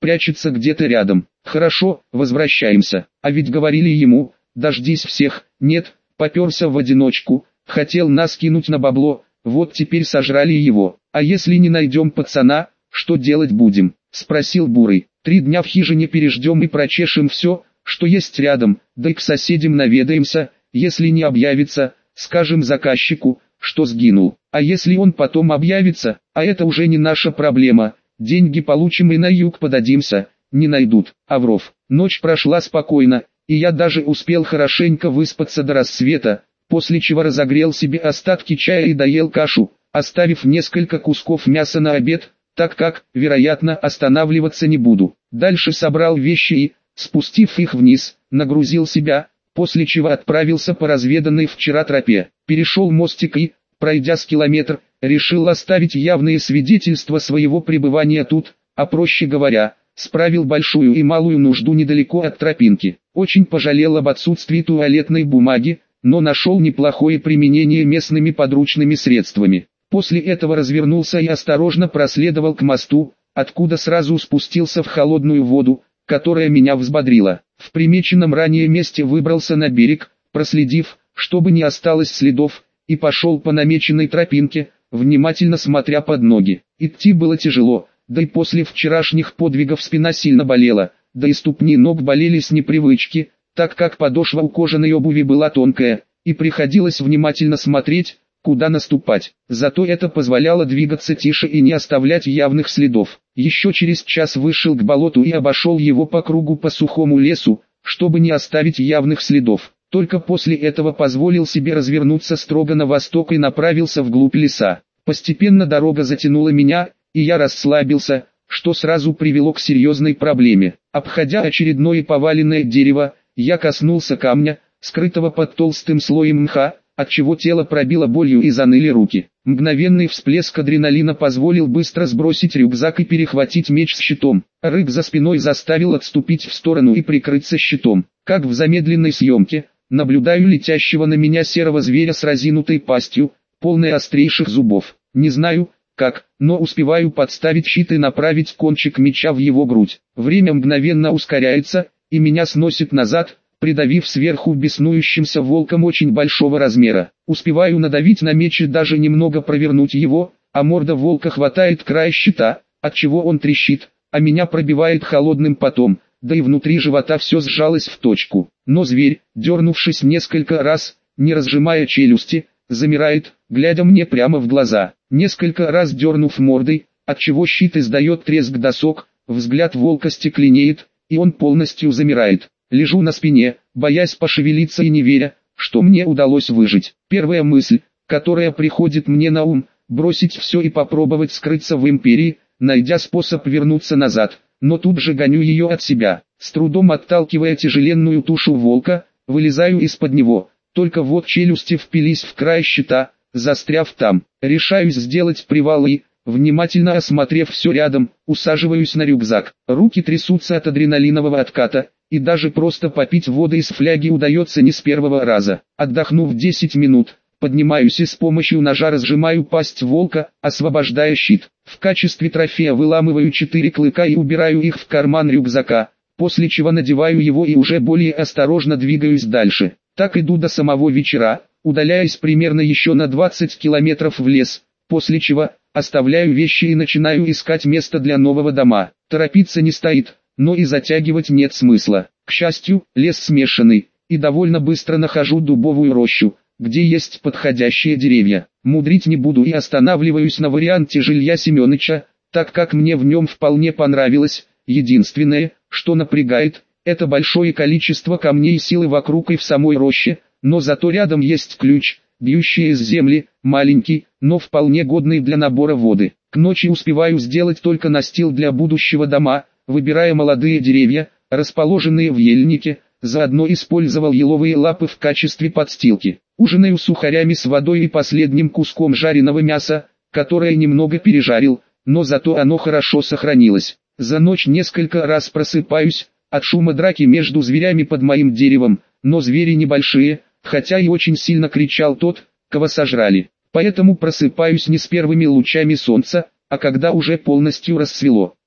прячется где-то рядом. Хорошо, возвращаемся. А ведь говорили ему, дождись всех. Нет, попёрся в одиночку, хотел нас кинуть на бабло, вот теперь сожрали его. А если не найдем пацана, что делать будем? Спросил Бурый. 3 дня в хижине переждем и прочешем все, что есть рядом, да и к соседям наведаемся, если не объявится, скажем заказчику, что сгинул. А если он потом объявится, а это уже не наша проблема, деньги получим и на юг подадимся, не найдут. Авров. Ночь прошла спокойно, и я даже успел хорошенько выспаться до рассвета, после чего разогрел себе остатки чая и доел кашу, оставив несколько кусков мяса на обед, так как, вероятно, останавливаться не буду. Дальше собрал вещи и, спустив их вниз, нагрузил себя, после чего отправился по разведанной вчера тропе. Перешел мостик и, пройдя с километр, решил оставить явные свидетельства своего пребывания тут, а проще говоря, справил большую и малую нужду недалеко от тропинки. Очень пожалел об отсутствии туалетной бумаги, но нашел неплохое применение местными подручными средствами. После этого развернулся и осторожно проследовал к мосту, откуда сразу спустился в холодную воду, которая меня взбодрила. В примеченном ранее месте выбрался на берег, проследив, чтобы не осталось следов, и пошел по намеченной тропинке, внимательно смотря под ноги. Идти было тяжело, да и после вчерашних подвигов спина сильно болела, да и ступни ног болели с непривычки, так как подошва у кожаной обуви была тонкая, и приходилось внимательно смотреть, куда наступать. Зато это позволяло двигаться тише и не оставлять явных следов. Еще через час вышел к болоту и обошел его по кругу по сухому лесу, чтобы не оставить явных следов. Только после этого позволил себе развернуться строго на восток и направился вглубь леса. Постепенно дорога затянула меня, и я расслабился, что сразу привело к серьезной проблеме. Обходя очередное поваленное дерево, я коснулся камня, скрытого под толстым слоем мха, отчего тело пробило болью и заныли руки. Мгновенный всплеск адреналина позволил быстро сбросить рюкзак и перехватить меч с щитом. Рык за спиной заставил отступить в сторону и прикрыться щитом. Как в замедленной съемке, наблюдаю летящего на меня серого зверя с разинутой пастью, полной острейших зубов. Не знаю, как, но успеваю подставить щит и направить кончик меча в его грудь. Время мгновенно ускоряется, и меня сносит назад, придавив сверху беснующимся волком очень большого размера. Успеваю надавить на меч и даже немного провернуть его, а морда волка хватает край щита, отчего он трещит, а меня пробивает холодным потом, да и внутри живота все сжалось в точку. Но зверь, дернувшись несколько раз, не разжимая челюсти, замирает, глядя мне прямо в глаза. Несколько раз дернув мордой, отчего щит издает треск досок, взгляд волка стекленеет, и он полностью замирает. Лежу на спине, боясь пошевелиться и не веря, что мне удалось выжить. Первая мысль, которая приходит мне на ум, бросить все и попробовать скрыться в империи, найдя способ вернуться назад, но тут же гоню ее от себя. С трудом отталкивая тяжеленную тушу волка, вылезаю из-под него, только вот челюсти впились в край щита, застряв там. Решаюсь сделать привал и, внимательно осмотрев все рядом, усаживаюсь на рюкзак. Руки трясутся от адреналинового отката, и даже просто попить воды из фляги удается не с первого раза. Отдохнув 10 минут, поднимаюсь и с помощью ножа разжимаю пасть волка, освобождая щит. В качестве трофея выламываю 4 клыка и убираю их в карман рюкзака, после чего надеваю его и уже более осторожно двигаюсь дальше. Так иду до самого вечера, удаляясь примерно еще на 20 километров в лес, после чего оставляю вещи и начинаю искать место для нового дома. Торопиться не стоит, но и затягивать нет смысла. К счастью, лес смешанный, и довольно быстро нахожу дубовую рощу, где есть подходящие деревья. Мудрить не буду и останавливаюсь на варианте жилья Семёныча, так как мне в нем вполне понравилось. Единственное, что напрягает, это большое количество камней и силы вокруг и в самой роще, но зато рядом есть ключ, бьющий из земли, маленький, но вполне годный для набора воды. К ночи успеваю сделать только настил для будущего дома, выбирая молодые деревья, расположенные в ельнике, заодно использовал еловые лапы в качестве подстилки. Ужинаю сухарями с водой и последним куском жареного мяса, которое немного пережарил, но зато оно хорошо сохранилось. За ночь несколько раз просыпаюсь от шума драки между зверями под моим деревом, но звери небольшие, хотя и очень сильно кричал тот, кого сожрали. Поэтому просыпаюсь не с первыми лучами солнца, а когда уже полностью рассвело.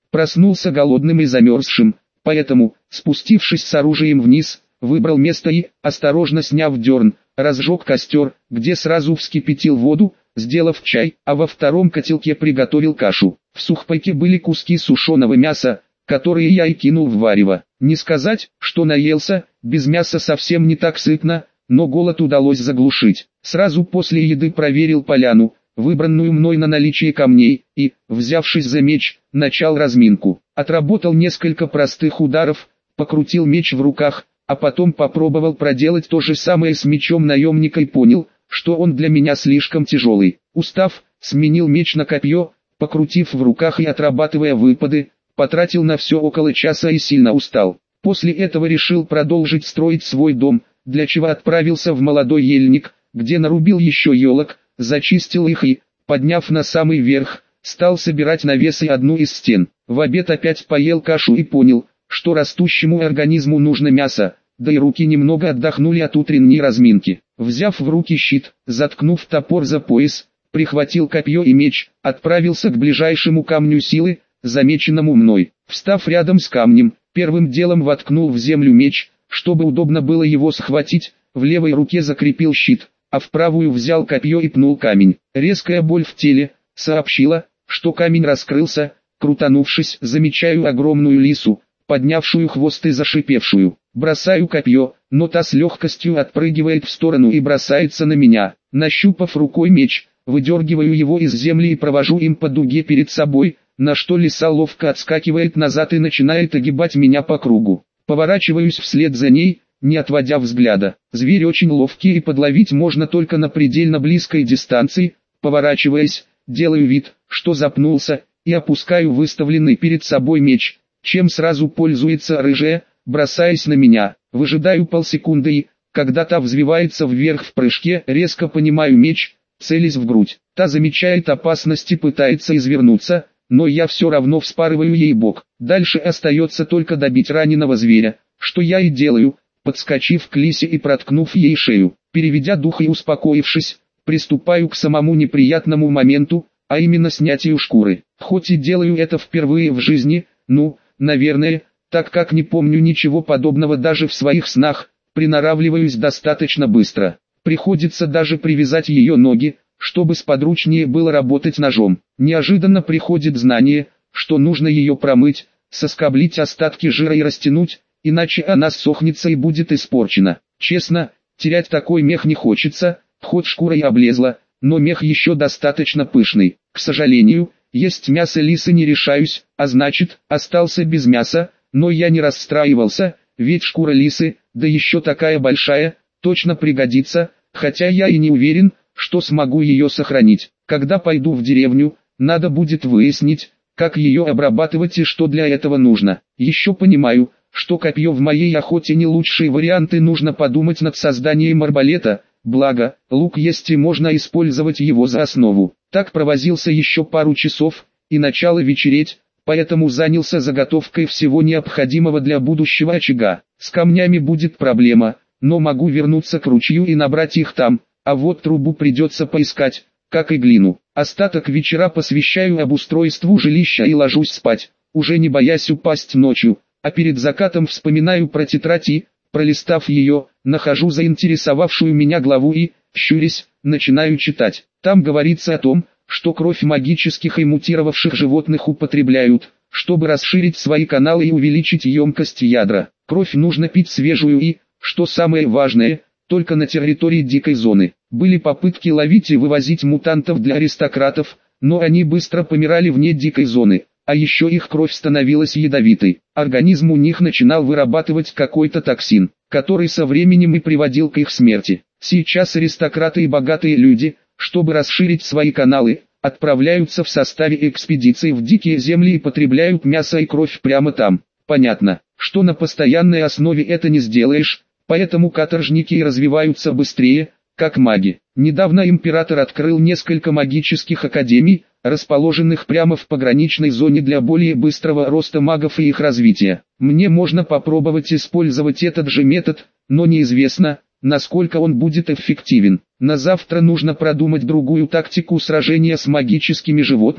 Проснулся голодным и замерзшим, поэтому, спустившись с оружием вниз, выбрал место и, осторожно сняв дерн, разжег костер, где сразу вскипятил воду, сделав чай, а во втором котелке приготовил кашу. В сухпайке были куски сушеного мяса, которые я и кинул в варево. Не сказать, что наелся, без мяса совсем не так сытно, но голод удалось заглушить. Сразу после еды проверил поляну, выбранную мной на наличие камней, и, взявшись за меч, начал разминку. Отработал несколько простых ударов, покрутил меч в руках, а потом попробовал проделать то же самое с мечом наемника и понял, что он для меня слишком тяжелый. Устав, сменил меч на копье, покрутив в руках и отрабатывая выпады, потратил на все около часа и сильно устал. После этого решил продолжить строить свой дом, для чего отправился в молодой ельник, где нарубил еще елок, зачистил их и, подняв на самый верх, стал собирать навесы одну из стен. В обед опять поел кашу и понял, что растущему организму нужно мясо, да и руки немного отдохнули от утренней разминки. Взяв в руки щит, заткнув топор за пояс, прихватил копье и меч, отправился к ближайшему камню силы, замеченному мной. Встав рядом с камнем, первым делом воткнул в землю меч, чтобы удобно было его схватить, в левой руке закрепил щит, а в правую взял копье и пнул камень. Резкая боль в теле сообщила, что камень раскрылся. Крутанувшись, замечаю огромную лису, поднявшую хвост и зашипевшую. Бросаю копье, но та с легкостью отпрыгивает в сторону и бросается на меня. Нащупав рукой меч, выдергиваю его из земли и провожу им по дуге перед собой, на что лиса ловко отскакивает назад и начинает огибать меня по кругу. Поворачиваюсь вслед за ней, не отводя взгляда. Зверь очень ловкий и подловить можно только на предельно близкой дистанции. Поворачиваясь, делаю вид, что запнулся, и опускаю выставленный перед собой меч, чем сразу пользуется рыжая, бросаясь на меня. Выжидаю полсекунды и, когда та взвивается вверх в прыжке, резко поднимаю меч, целясь в грудь. Та замечает опасность и пытается извернуться, но я все равно вспарываю ей бок. Дальше остается только добить раненого зверя, что я и делаю, подскочив к лисе и проткнув ей шею. Переведя дух и успокоившись, приступаю к самому неприятному моменту, а именно снятию шкуры. Хоть и делаю это впервые в жизни, наверное, так как не помню ничего подобного даже в своих снах, приноравливаюсь достаточно быстро. Приходится даже привязать ее ноги, чтобы сподручнее было работать ножом. Неожиданно приходит знание, что нужно ее промыть, соскоблить остатки жира и растянуть, иначе она ссохнется и будет испорчена. Честно, терять такой мех не хочется, хоть шкура и облезла, но мех еще достаточно пышный. К сожалению, есть мясо лисы не решаюсь, а значит, остался без мяса, но я не расстраивался, ведь шкура лисы, да еще такая большая, точно пригодится, хотя я и не уверен, что смогу ее сохранить. Когда пойду в деревню, надо будет выяснить, как ее обрабатывать и что для этого нужно. Еще понимаю, что копье в моей охоте не лучший вариант и нужно подумать над созданием арбалета, благо, лук есть и можно использовать его за основу. Так провозился еще пару часов, и начало вечереть, поэтому занялся заготовкой всего необходимого для будущего очага. С камнями будет проблема, но могу вернуться к ручью и набрать их там, а вот трубу придется поискать, как и глину. Остаток вечера посвящаю обустройству жилища и ложусь спать, уже не боясь упасть ночью, а перед закатом вспоминаю про тетрадь и, пролистав ее, нахожу заинтересовавшую меня главу и, щурясь, начинаю читать. Там говорится о том, что кровь магических и мутировавших животных употребляют, чтобы расширить свои каналы и увеличить емкость ядра. Кровь нужно пить свежую и, что самое важное, только на территории дикой зоны. Были попытки ловить и вывозить мутантов для аристократов, но они быстро помирали вне дикой зоны, а еще их кровь становилась ядовитой. Организм у них начинал вырабатывать какой-то токсин, который со временем и приводил к их смерти. Сейчас аристократы и богатые люди, чтобы расширить свои каналы, отправляются в составе экспедиций в дикие земли и потребляют мясо и кровь прямо там. Понятно, что на постоянной основе это не сделаешь, поэтому каторжники и развиваются быстрее, как маги. Недавно император открыл несколько магических академий, расположенных прямо в пограничной зоне для более быстрого роста магов и их развития. Мне можно попробовать использовать этот же метод, но неизвестно, насколько он будет эффективен. На завтра нужно продумать другую тактику сражения с магическими животными,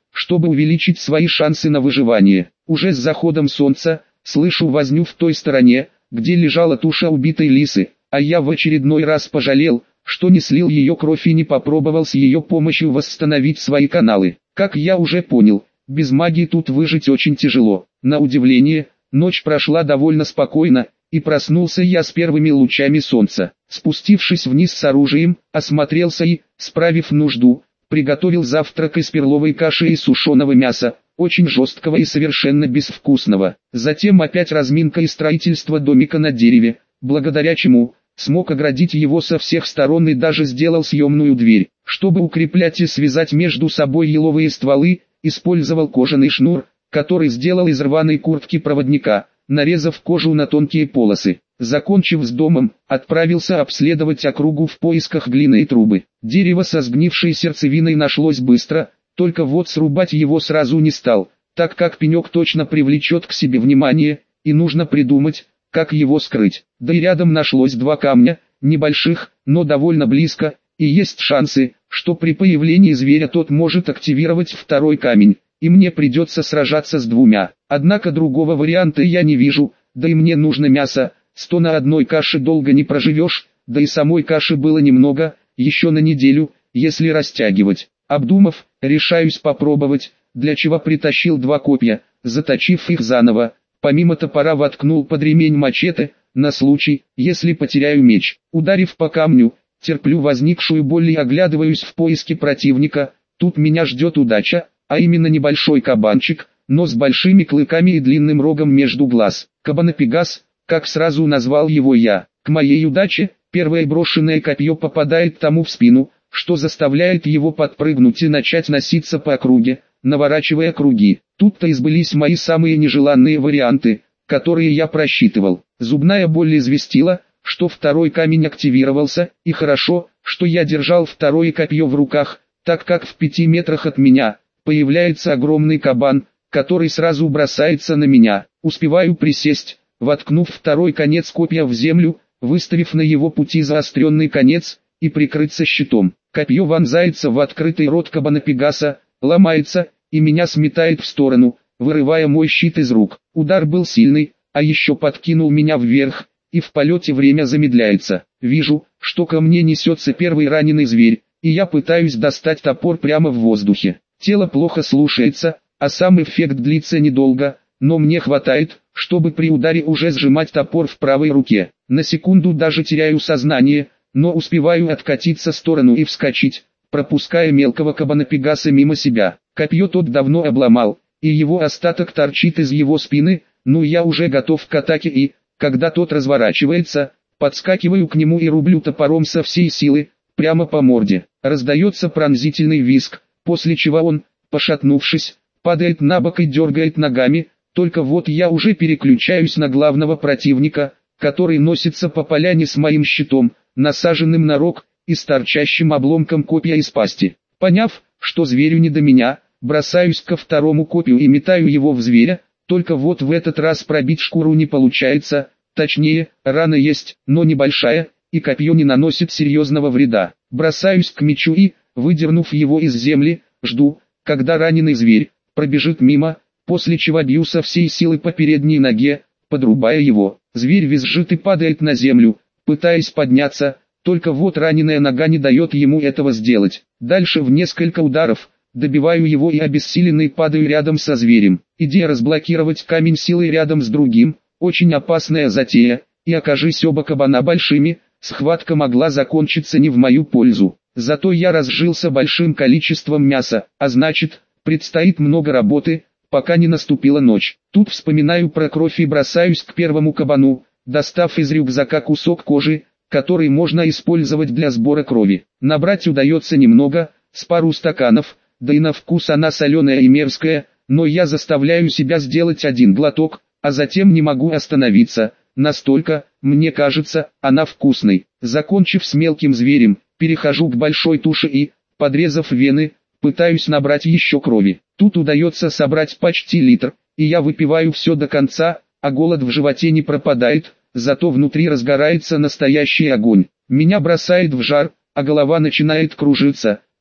чтобы увеличить свои шансы на выживание. Уже с заходом солнца, слышу возню в той стороне, где лежала туша убитой лисы, а я в очередной раз пожалел, что не слил ее кровь и не попробовал с ее помощью восстановить свои каналы. Как я уже понял, без магии тут выжить очень тяжело. На удивление, ночь прошла довольно спокойно, и проснулся я с первыми лучами солнца. Спустившись вниз с оружием, осмотрелся и, справив нужду, приготовил завтрак из перловой каши и сушеного мяса, очень жесткого и совершенно безвкусного. Затем опять разминка и строительство домика на дереве, благодаря чему смог оградить его со всех сторон и даже сделал съемную дверь. Чтобы укреплять и связать между собой еловые стволы, использовал кожаный шнур, который сделал из рваной куртки проводника, нарезав кожу на тонкие полосы. Закончив с домом, отправился обследовать округу в поисках глины и трубы. Дерево со сгнившей сердцевиной нашлось быстро, только вот срубать его сразу не стал, так как пенек точно привлечет к себе внимание, и нужно придумать, как его скрыть. Да и рядом нашлось два камня, небольших, но довольно близко, и есть шансы, что при появлении зверя тот может активировать второй камень, и мне придется сражаться с двумя. Однако другого варианта я не вижу, да и мне нужно мясо, 100 на одной каше долго не проживешь, да и самой каши было немного, еще на неделю, если растягивать. Обдумав, решаюсь попробовать, для чего притащил два копья, заточив их заново. Помимо топора воткнул под ремень мачете, на случай, если потеряю меч. Ударив по камню, терплю возникшую боль и оглядываюсь в поиске противника. Тут меня ждет удача, а именно небольшой кабанчик, но с большими клыками и длинным рогом между глаз. Кабанопегас, как сразу назвал его я. К моей удаче, первое брошенное копье попадает тому в спину, что заставляет его подпрыгнуть и начать носиться по округе, наворачивая круги. Тут-то и сбылись мои самые нежеланные варианты, которые я просчитывал. Зубная боль известила, что второй камень активировался, и хорошо, что я держал второе копье в руках, так как в 5 метрах от меня появляется огромный кабан, который сразу бросается на меня. Успеваю присесть, воткнув второй конец копья в землю, выставив на его пути заостренный конец, и прикрыться щитом. Копье вонзается в открытый рот кабанопегаса, ломается, и меня сметает в сторону, вырывая мой щит из рук. Удар был сильный, а еще подкинул меня вверх, и в полете время замедляется. Вижу, что ко мне несется первый раненый зверь, и я пытаюсь достать топор прямо в воздухе. Тело плохо слушается, а сам эффект длится недолго, но мне хватает, чтобы при ударе уже сжимать топор в правой руке. На секунду даже теряю сознание, но успеваю откатиться в сторону и вскочить, пропуская мелкого кабанопегаса мимо себя. Копье тот давно обломал, и его остаток торчит из его спины, но я уже готов к атаке и, когда тот разворачивается, подскакиваю к нему и рублю топором со всей силы, прямо по морде. Раздается пронзительный визг, после чего он, пошатнувшись, падает на бок и дергает ногами, только вот я уже переключаюсь на главного противника, который носится по поляне с моим щитом, насаженным на рог, и с торчащим обломком копья из пасти. Поняв, что зверю не до меня, бросаюсь ко второму копью и метаю его в зверя, только вот в этот раз пробить шкуру не получается, точнее, рана есть, но небольшая, и копье не наносит серьезного вреда. Бросаюсь к мечу и, выдернув его из земли, жду, когда раненый зверь пробежит мимо, после чего бью со всей силы по передней ноге, подрубая его. Зверь визжит и падает на землю, пытаясь подняться, только вот раненая нога не дает ему этого сделать. Дальше в несколько ударов, добиваю его и обессиленный падаю рядом со зверем. Идея разблокировать камень силой рядом с другим, очень опасная затея, и окажись оба кабана большими, схватка могла закончиться не в мою пользу. Зато я разжился большим количеством мяса, а значит, предстоит много работы, пока не наступила ночь. Тут вспоминаю про кровь и бросаюсь к первому кабану, достав из рюкзака кусок кожи, который можно использовать для сбора крови. Набрать удается немного, с пару стаканов, да и на вкус она соленая и мерзкая, но я заставляю себя сделать один глоток, а затем не могу остановиться, настолько, мне кажется, она вкусной. Закончив с мелким зверем, перехожу к большой туше и, подрезав вены, пытаюсь набрать еще крови. Тут удается собрать почти литр, и я выпиваю все до конца, а голод в животе не пропадает, зато внутри разгорается настоящий огонь. Меня бросает в жар, а голова начинает кружиться,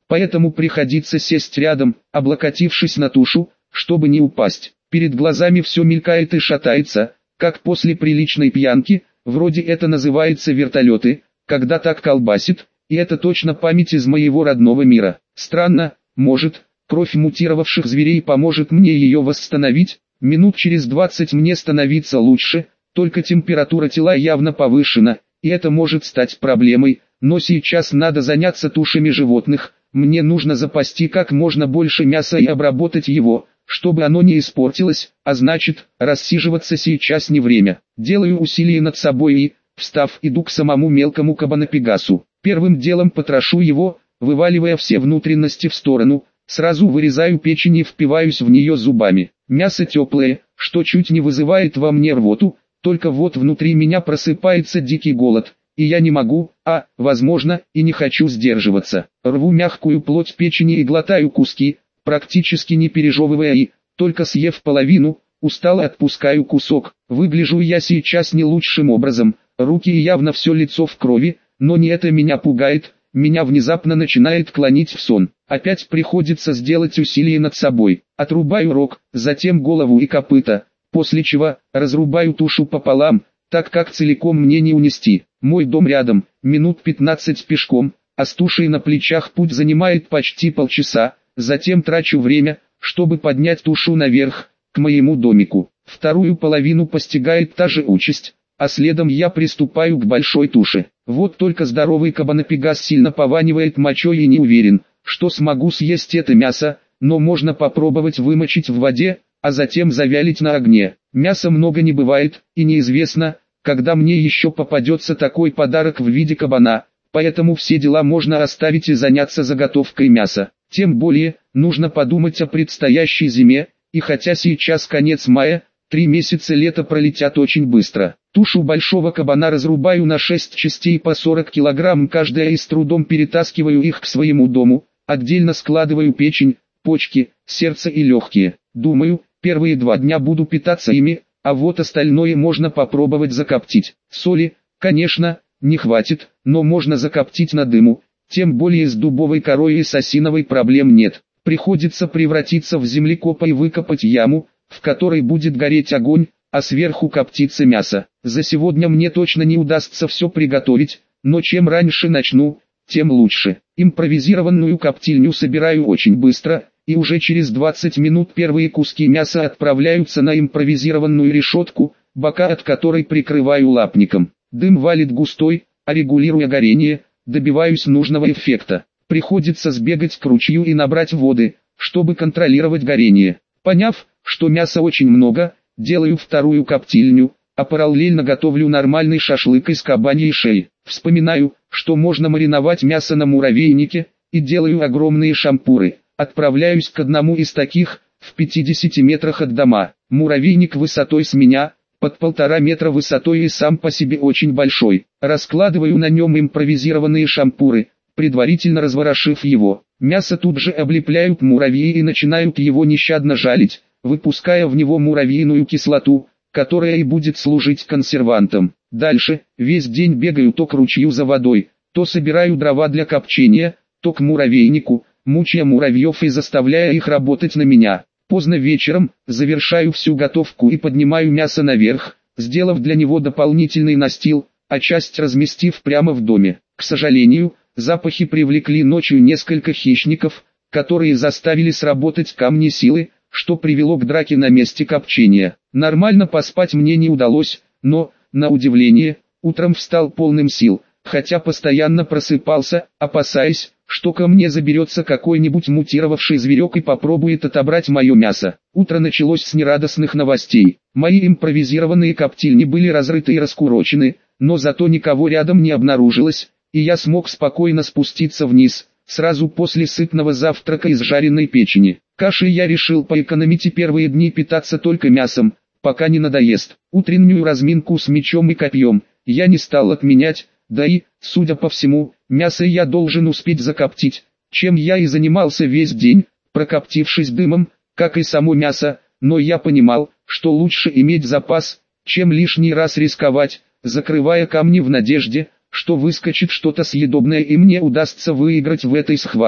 поэтому приходится сесть рядом, облокотившись на тушу, чтобы не упасть. Перед глазами все мелькает и шатается, как после приличной пьянки, вроде это называется вертолеты, когда так колбасит, и это точно память из моего родного мира. Странно, может, кровь мутировавших зверей поможет мне ее восстановить? Минут через 20 мне становится лучше, только температура тела явно повышена, и это может стать проблемой, но сейчас надо заняться тушами животных, мне нужно запасти как можно больше мяса и обработать его, чтобы оно не испортилось, а значит, рассиживаться сейчас не время. Делаю усилие над собой и, встав, иду к самому мелкому кабанопегасу. Первым делом потрошу его, вываливая все внутренности в сторону, сразу вырезаю печень и впиваюсь в нее зубами. Мясо теплое, что чуть не вызывает во мне рвоту, только вот внутри меня просыпается дикий голод, и я не могу, возможно, и не хочу сдерживаться. Рву мягкую плоть печени и глотаю куски, практически не пережевывая и, только съев половину, устало отпускаю кусок. Выгляжу я сейчас не лучшим образом, руки и явно все лицо в крови, но не это меня пугает, меня внезапно начинает клонить в сон. Опять приходится сделать усилие над собой. Отрубаю рог, затем голову и копыта, после чего разрубаю тушу пополам, так как целиком мне не унести. Мой дом рядом, минут 15 пешком, а с тушей на плечах путь занимает почти полчаса. Затем трачу время, чтобы поднять тушу наверх, к моему домику. Вторую половину постигает та же участь, а следом я приступаю к большой туше. Вот только здоровый кабанопегас сильно пованивает мочой и не уверен, что смогу съесть это мясо, но можно попробовать вымочить в воде, а затем завялить на огне. Мяса много не бывает, и неизвестно, когда мне еще попадется такой подарок в виде кабана, поэтому все дела можно оставить и заняться заготовкой мяса. Тем более, нужно подумать о предстоящей зиме, и хотя сейчас конец мая, 3 месяца лета пролетят очень быстро. Тушу большого кабана разрубаю на 6 частей по 40 килограмм каждая и с трудом перетаскиваю их к своему дому, отдельно складываю печень, почки, сердце и легкие. Думаю, первые 2 дня буду питаться ими, а вот остальное можно попробовать закоптить. Соли, конечно, не хватит, но можно закоптить на дыму. Тем более с дубовой корой и с осиновой проблем нет. Приходится превратиться в землекопа и выкопать яму, в которой будет гореть огонь, а сверху коптится мясо. За сегодня мне точно не удастся все приготовить, но чем раньше начну, тем лучше. Импровизированную коптильню собираю очень быстро, и уже через 20 минут первые куски мяса отправляются на импровизированную решетку, бока от которой прикрываю лапником. Дым валит густой, а регулируя горение, добиваюсь нужного эффекта. Приходится сбегать к ручью и набрать воды, чтобы контролировать горение. Поняв, что мяса очень много, делаю вторую коптильню, а параллельно готовлю нормальный шашлык из кабаньей шеи. Вспоминаю, что можно мариновать мясо на муравейнике, и делаю огромные шампуры. Отправляюсь к одному из таких, в 50 метрах от дома. Муравейник высотой с меня, под 1,5 метра высотой и сам по себе очень большой. Раскладываю на нем импровизированные шампуры, предварительно разворошив его. Мясо тут же облепляют муравьи и начинают его нещадно жалить, выпуская в него муравьиную кислоту, которая и будет служить консервантом. Дальше, весь день бегаю то к ручью за водой, то собираю дрова для копчения, то к муравейнику, мучая муравьев и заставляя их работать на меня. Поздно вечером, завершаю всю готовку и поднимаю мясо наверх, сделав для него дополнительный настил, а часть разместив прямо в доме. К сожалению, запахи привлекли ночью несколько хищников, которые заставили сработать камни силы, что привело к драке на месте копчения. Нормально поспать мне не удалось, но, на удивление, утром встал полным сил, хотя постоянно просыпался, опасаясь, что ко мне заберется какой-нибудь мутировавший зверек и попробует отобрать мое мясо. Утро началось с нерадостных новостей. Мои импровизированные коптильни были разрыты и раскурочены, но зато никого рядом не обнаружилось, и я смог спокойно спуститься вниз, сразу после сытного завтрака из жареной печени. Кашей я решил поэкономить и первые дни питаться только мясом, пока не надоест. Утреннюю разминку с мечом и копьем я не стал отменять, да и, судя по всему, мясо я должен успеть закоптить, чем я и занимался весь день, прокоптившись дымом, как и само мясо, но я понимал, что лучше иметь запас, чем лишний раз рисковать, закрывая камни в надежде, что выскочит что-то съедобное и мне удастся выиграть в этой схватке.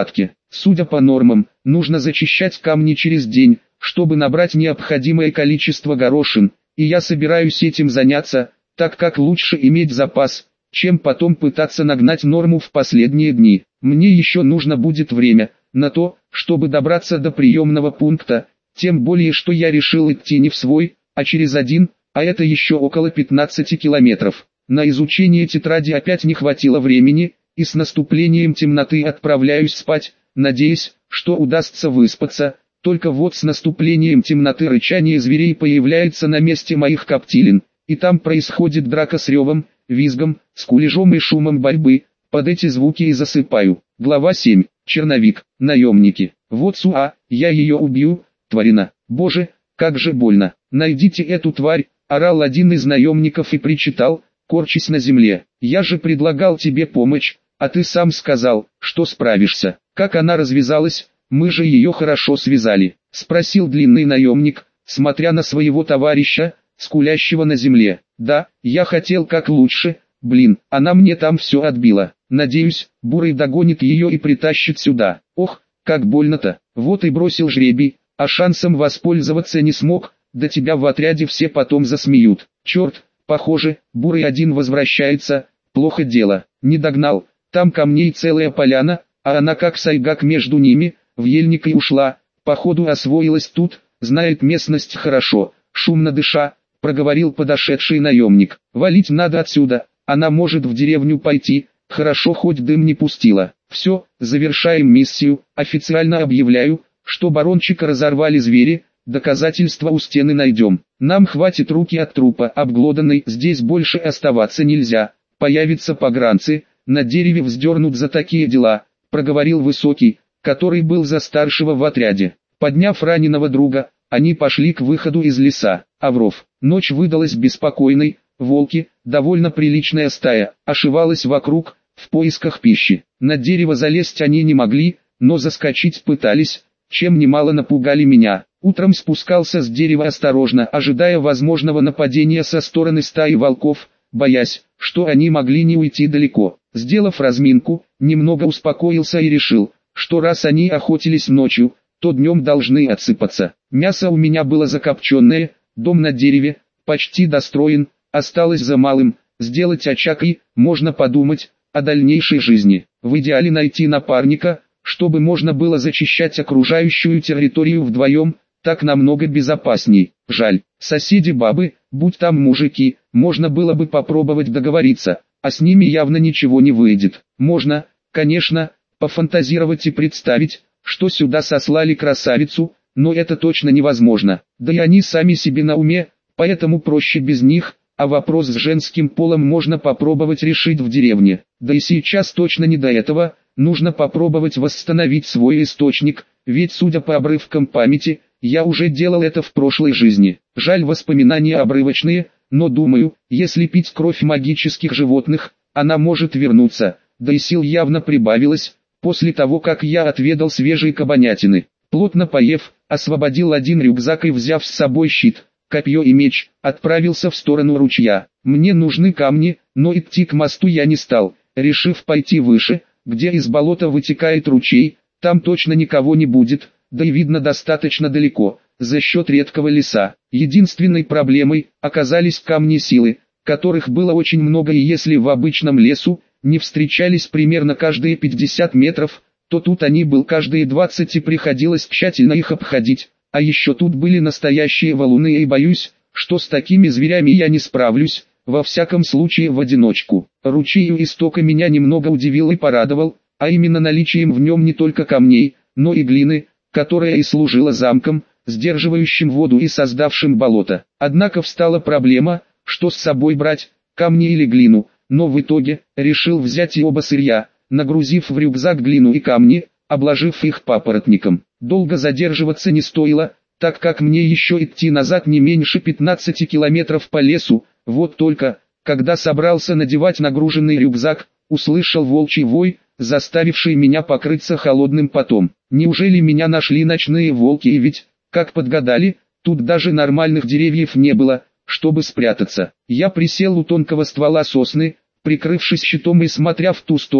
Судя по нормам, нужно зачищать камни через день, чтобы набрать необходимое количество горошин, и я собираюсь этим заняться, так как лучше иметь запас, чем потом пытаться нагнать норму в последние дни. Мне еще нужно будет время на то, чтобы добраться до приемного пункта, тем более что я решил идти не в свой, а через один, а это еще около 15 километров. На изучение тетради опять не хватило времени, и с наступлением темноты отправляюсь спать, надеясь, что удастся выспаться. Только вот с наступлением темноты рычание зверей появляется на месте моих коптилин, и там происходит драка с ревом, визгом, скулежом и шумом борьбы. Под эти звуки и засыпаю. Глава 7. Черновик. Наемники. Вот Суа, я ее убью, тварина. Боже, как же больно. Найдите эту тварь, орал один из наемников и причитал, корчась на земле. Я же предлагал тебе помощь, а ты сам сказал, что справишься. Как она развязалась, мы же ее хорошо связали. Спросил длинный наемник, смотря на своего товарища, скулящего на земле. Да, я хотел как лучше, блин, она мне там все отбила. Надеюсь, Бурый догонит ее и притащит сюда. Ох, как больно-то. Вот и бросил жребий, а шансом воспользоваться не смог, да тебя в отряде все потом засмеют. Черт, похоже, Бурый один возвращается, плохо дело. Не догнал, там камней целая поляна, а она как сайгак между ними, в ельник и ушла. Походу освоилась тут, знает местность хорошо, шумно дыша, проговорил подошедший наемник. Валить надо отсюда, она может в деревню пойти. Хорошо, хоть дым не пустила. Все, завершаем миссию. Официально объявляю, что барончика разорвали звери, доказательства у стены найдем. Нам хватит руки от трупа обглоданной, здесь больше оставаться нельзя. Появятся погранцы, на дереве вздернут за такие дела, проговорил высокий, который был за старшего в отряде. Подняв раненого друга, они пошли к выходу из леса. Авров. Ночь выдалась беспокойной, волки, довольно приличная стая, ошивалась вокруг, в поисках пищи. На дерево залезть они не могли, но заскочить пытались, чем немало напугали меня. Утром спускался с дерева осторожно, ожидая возможного нападения со стороны стаи волков, боясь, что они могли не уйти далеко. Сделав разминку, немного успокоился и решил, что раз они охотились ночью, то днем должны отсыпаться. Мясо у меня было закопченное, дом на дереве, почти достроен, осталось за малым, сделать очаг и, можно подумать, о дальнейшей жизни. В идеале найти напарника, чтобы можно было зачищать окружающую территорию вдвоем, так намного безопасней. Жаль, соседи бабы, будь там мужики, можно было бы попробовать договориться, а с ними явно ничего не выйдет. Можно, конечно, пофантазировать и представить, что сюда сослали красавицу, но это точно невозможно. Да и они сами себе на уме, поэтому проще без них. А вопрос с женским полом можно попробовать решить в деревне. Да и сейчас точно не до этого, нужно попробовать восстановить свой источник, ведь судя по обрывкам памяти, я уже делал это в прошлой жизни. Жаль, воспоминания обрывочные, но думаю, если пить кровь магических животных, она может вернуться, да и сил явно прибавилось, после того как я отведал свежей кабанятины. Плотно поев, освободил один рюкзак и, взяв с собой щит, копье и меч, отправился в сторону ручья. Мне нужны камни, но идти к мосту я не стал, решив пойти выше, где из болота вытекает ручей, там точно никого не будет, да и видно достаточно далеко, за счет редкого леса. Единственной проблемой оказались камни силы, которых было очень много, и если в обычном лесу не встречались примерно каждые 50 метров, то тут они был каждые 20 и приходилось тщательно их обходить. А еще тут были настоящие валуны, и боюсь, что с такими зверями я не справлюсь, во всяком случае в одиночку. Ручей у истока меня немного удивил и порадовал, а именно наличием в нем не только камней, но и глины, которая и служила замком, сдерживающим воду и создавшим болото. Однако встала проблема, что с собой брать, камни или глину, но в итоге решил взять и оба сырья, нагрузив в рюкзак глину и камни, обложив их папоротником. Долго задерживаться не стоило, так как мне еще идти назад не меньше 15 километров по лесу. Вот только, когда собрался надевать нагруженный рюкзак, услышал волчий вой, заставивший меня покрыться холодным потом. Неужели меня нашли ночные волки? И ведь, как подгадали, тут даже нормальных деревьев не было, чтобы спрятаться. Я присел у тонкого ствола сосны, прикрывшись щитом и смотря в ту сторону,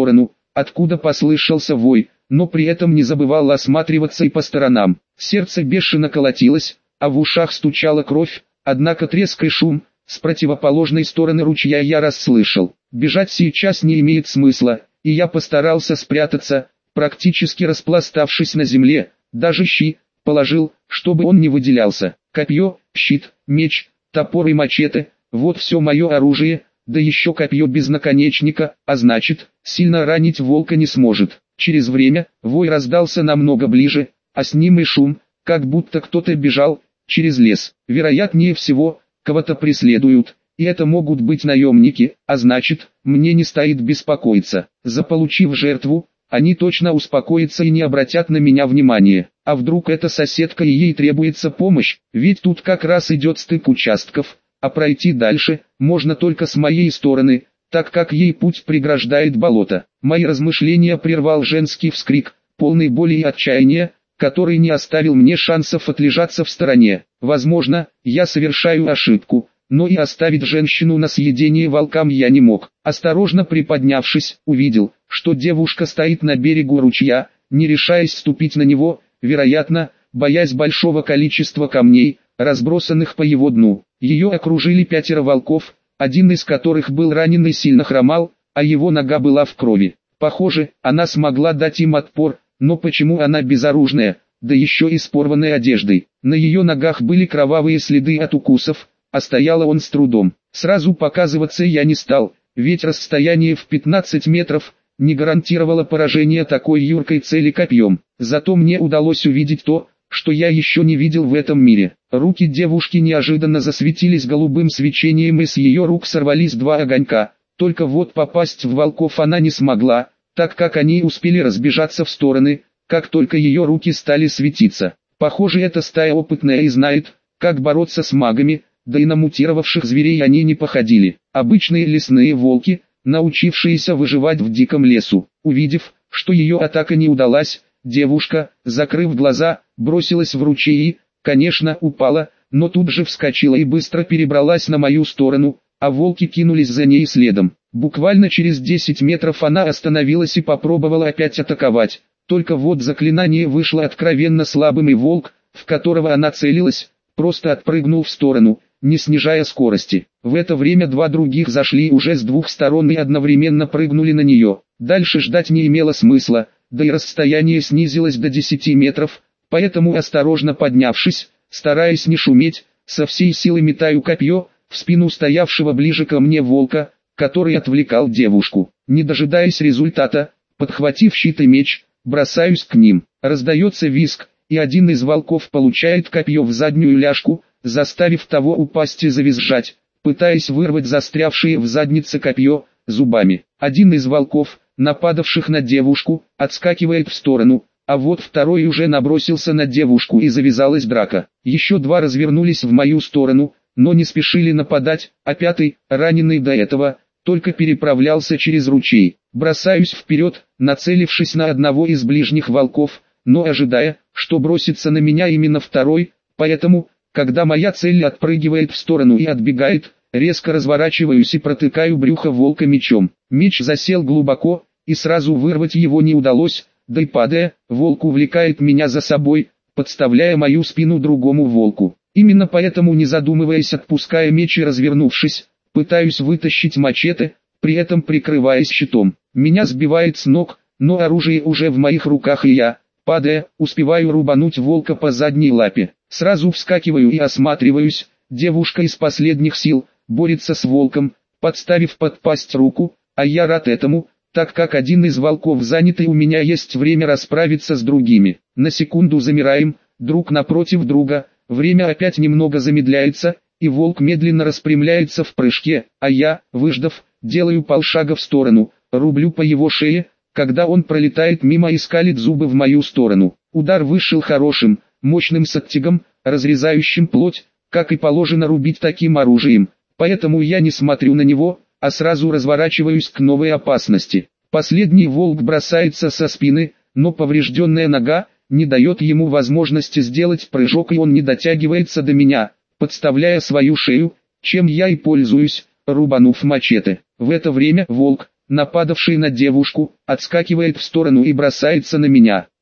откуда послышался вой, но при этом не забывал осматриваться и по сторонам. Сердце бешено колотилось, а в ушах стучала кровь, однако треск и шум с противоположной стороны ручья я расслышал. Бежать сейчас не имеет смысла, и я постарался спрятаться, практически распластавшись на земле, даже щи положил, чтобы он не выделялся. Копье, щит, меч, топор и мачете – вот все мое оружие, да еще копье без наконечника, а значит, сильно ранить волка не сможет. Через время вой раздался намного ближе, а с ним и шум, как будто кто-то бежал через лес. Вероятнее всего, кого-то преследуют, и это могут быть наемники, а значит, мне не стоит беспокоиться. Заполучив жертву, они точно успокоятся и не обратят на меня внимания. А вдруг это соседка и ей требуется помощь, ведь тут как раз идет стык участков, а пройти дальше можно только с моей стороны, так как ей путь преграждает болото. Мои размышления прервал женский вскрик, полный боли и отчаяния, который не оставил мне шансов отлежаться в стороне. Возможно, я совершаю ошибку, но и оставить женщину на съедение волкам я не мог. Осторожно приподнявшись, увидел, что девушка стоит на берегу ручья, не решаясь ступить на него, вероятно, боясь большого количества камней, разбросанных по его дну. Ее окружили 5 волков, один из которых был ранен и сильно хромал, а его нога была в крови. Похоже, она смогла дать им отпор, но почему она безоружная, да еще и с порванной одеждой? На ее ногах были кровавые следы от укусов, а стояла он с трудом. Сразу показываться я не стал, ведь расстояние в 15 метров не гарантировало поражение такой юркой цели копьем. Зато мне удалось увидеть то, что я еще не видел в этом мире. Руки девушки неожиданно засветились голубым свечением, и с ее рук сорвались 2 огонька. Только вот попасть в волков она не смогла, так как они успели разбежаться в стороны, как только ее руки стали светиться. Похоже, эта стая опытная и знает, как бороться с магами, да и на мутировавших зверей они не походили. Обычные лесные волки, научившиеся выживать в диком лесу. Увидев, что ее атака не удалась, девушка, закрыв глаза, бросилась в ручей и, конечно, упала, но тут же вскочила и быстро перебралась на мою сторону, а волки кинулись за ней следом. Буквально через 10 метров она остановилась и попробовала опять атаковать, только вот заклинание вышло откровенно слабым, и волк, в которого она целилась, просто отпрыгнул в сторону, не снижая скорости. В это время 2 других зашли уже с 2 сторон и одновременно прыгнули на нее. Дальше ждать не имело смысла, да и расстояние снизилось до 10 метров, поэтому осторожно поднявшись, стараясь не шуметь, со всей силы метаю копье в спину стоявшего ближе ко мне волка, который отвлекал девушку. Не дожидаясь результата, подхватив щит и меч, бросаюсь к ним. Раздается визг, и один из волков получает копье в заднюю ляжку, заставив того упасть и завизжать, пытаясь вырвать застрявшее в заднице копье зубами. Один из волков, нападавших на девушку, отскакивает в сторону, а вот второй уже набросился на девушку и завязалась драка. Еще 2 развернулись в мою сторону, но не спешили нападать, а 5, раненый до этого, только переправлялся через ручей. Бросаюсь вперед, нацелившись на одного из ближних волков, но ожидая, что бросится на меня именно второй, поэтому, когда моя цель отпрыгивает в сторону и отбегает, резко разворачиваюсь и протыкаю брюхо волка мечом. Меч засел глубоко, и сразу вырвать его не удалось, да и падая, волк увлекает меня за собой, подставляя мою спину другому волку. Именно поэтому, не задумываясь, отпуская меч и развернувшись, пытаюсь вытащить мачете, при этом прикрываясь щитом. Меня сбивает с ног, но оружие уже в моих руках, и я, падая, успеваю рубануть волка по задней лапе. Сразу вскакиваю и осматриваюсь. Девушка из последних сил борется с волком, подставив под пасть руку, а я рад этому, так как один из волков занят и у меня есть время расправиться с другими. На секунду замираем, друг напротив друга, время опять немного замедляется, и волк медленно распрямляется в прыжке, а я, выждав, делаю полшага в сторону, рублю по его шее, когда он пролетает мимо и скалит зубы в мою сторону. Удар вышел хорошим, мощным с оттягом, разрезающим плоть, как и положено рубить таким оружием, поэтому я не смотрю на него, а сразу разворачиваюсь к новой опасности. Последний волк бросается со спины, но поврежденная нога не дает ему возможности сделать прыжок, и он не дотягивается до меня, подставляя свою шею, чем я и пользуюсь, рубанув мачете. В это время волк, Нападавший на девушку, отскакивает в сторону и бросается на меня.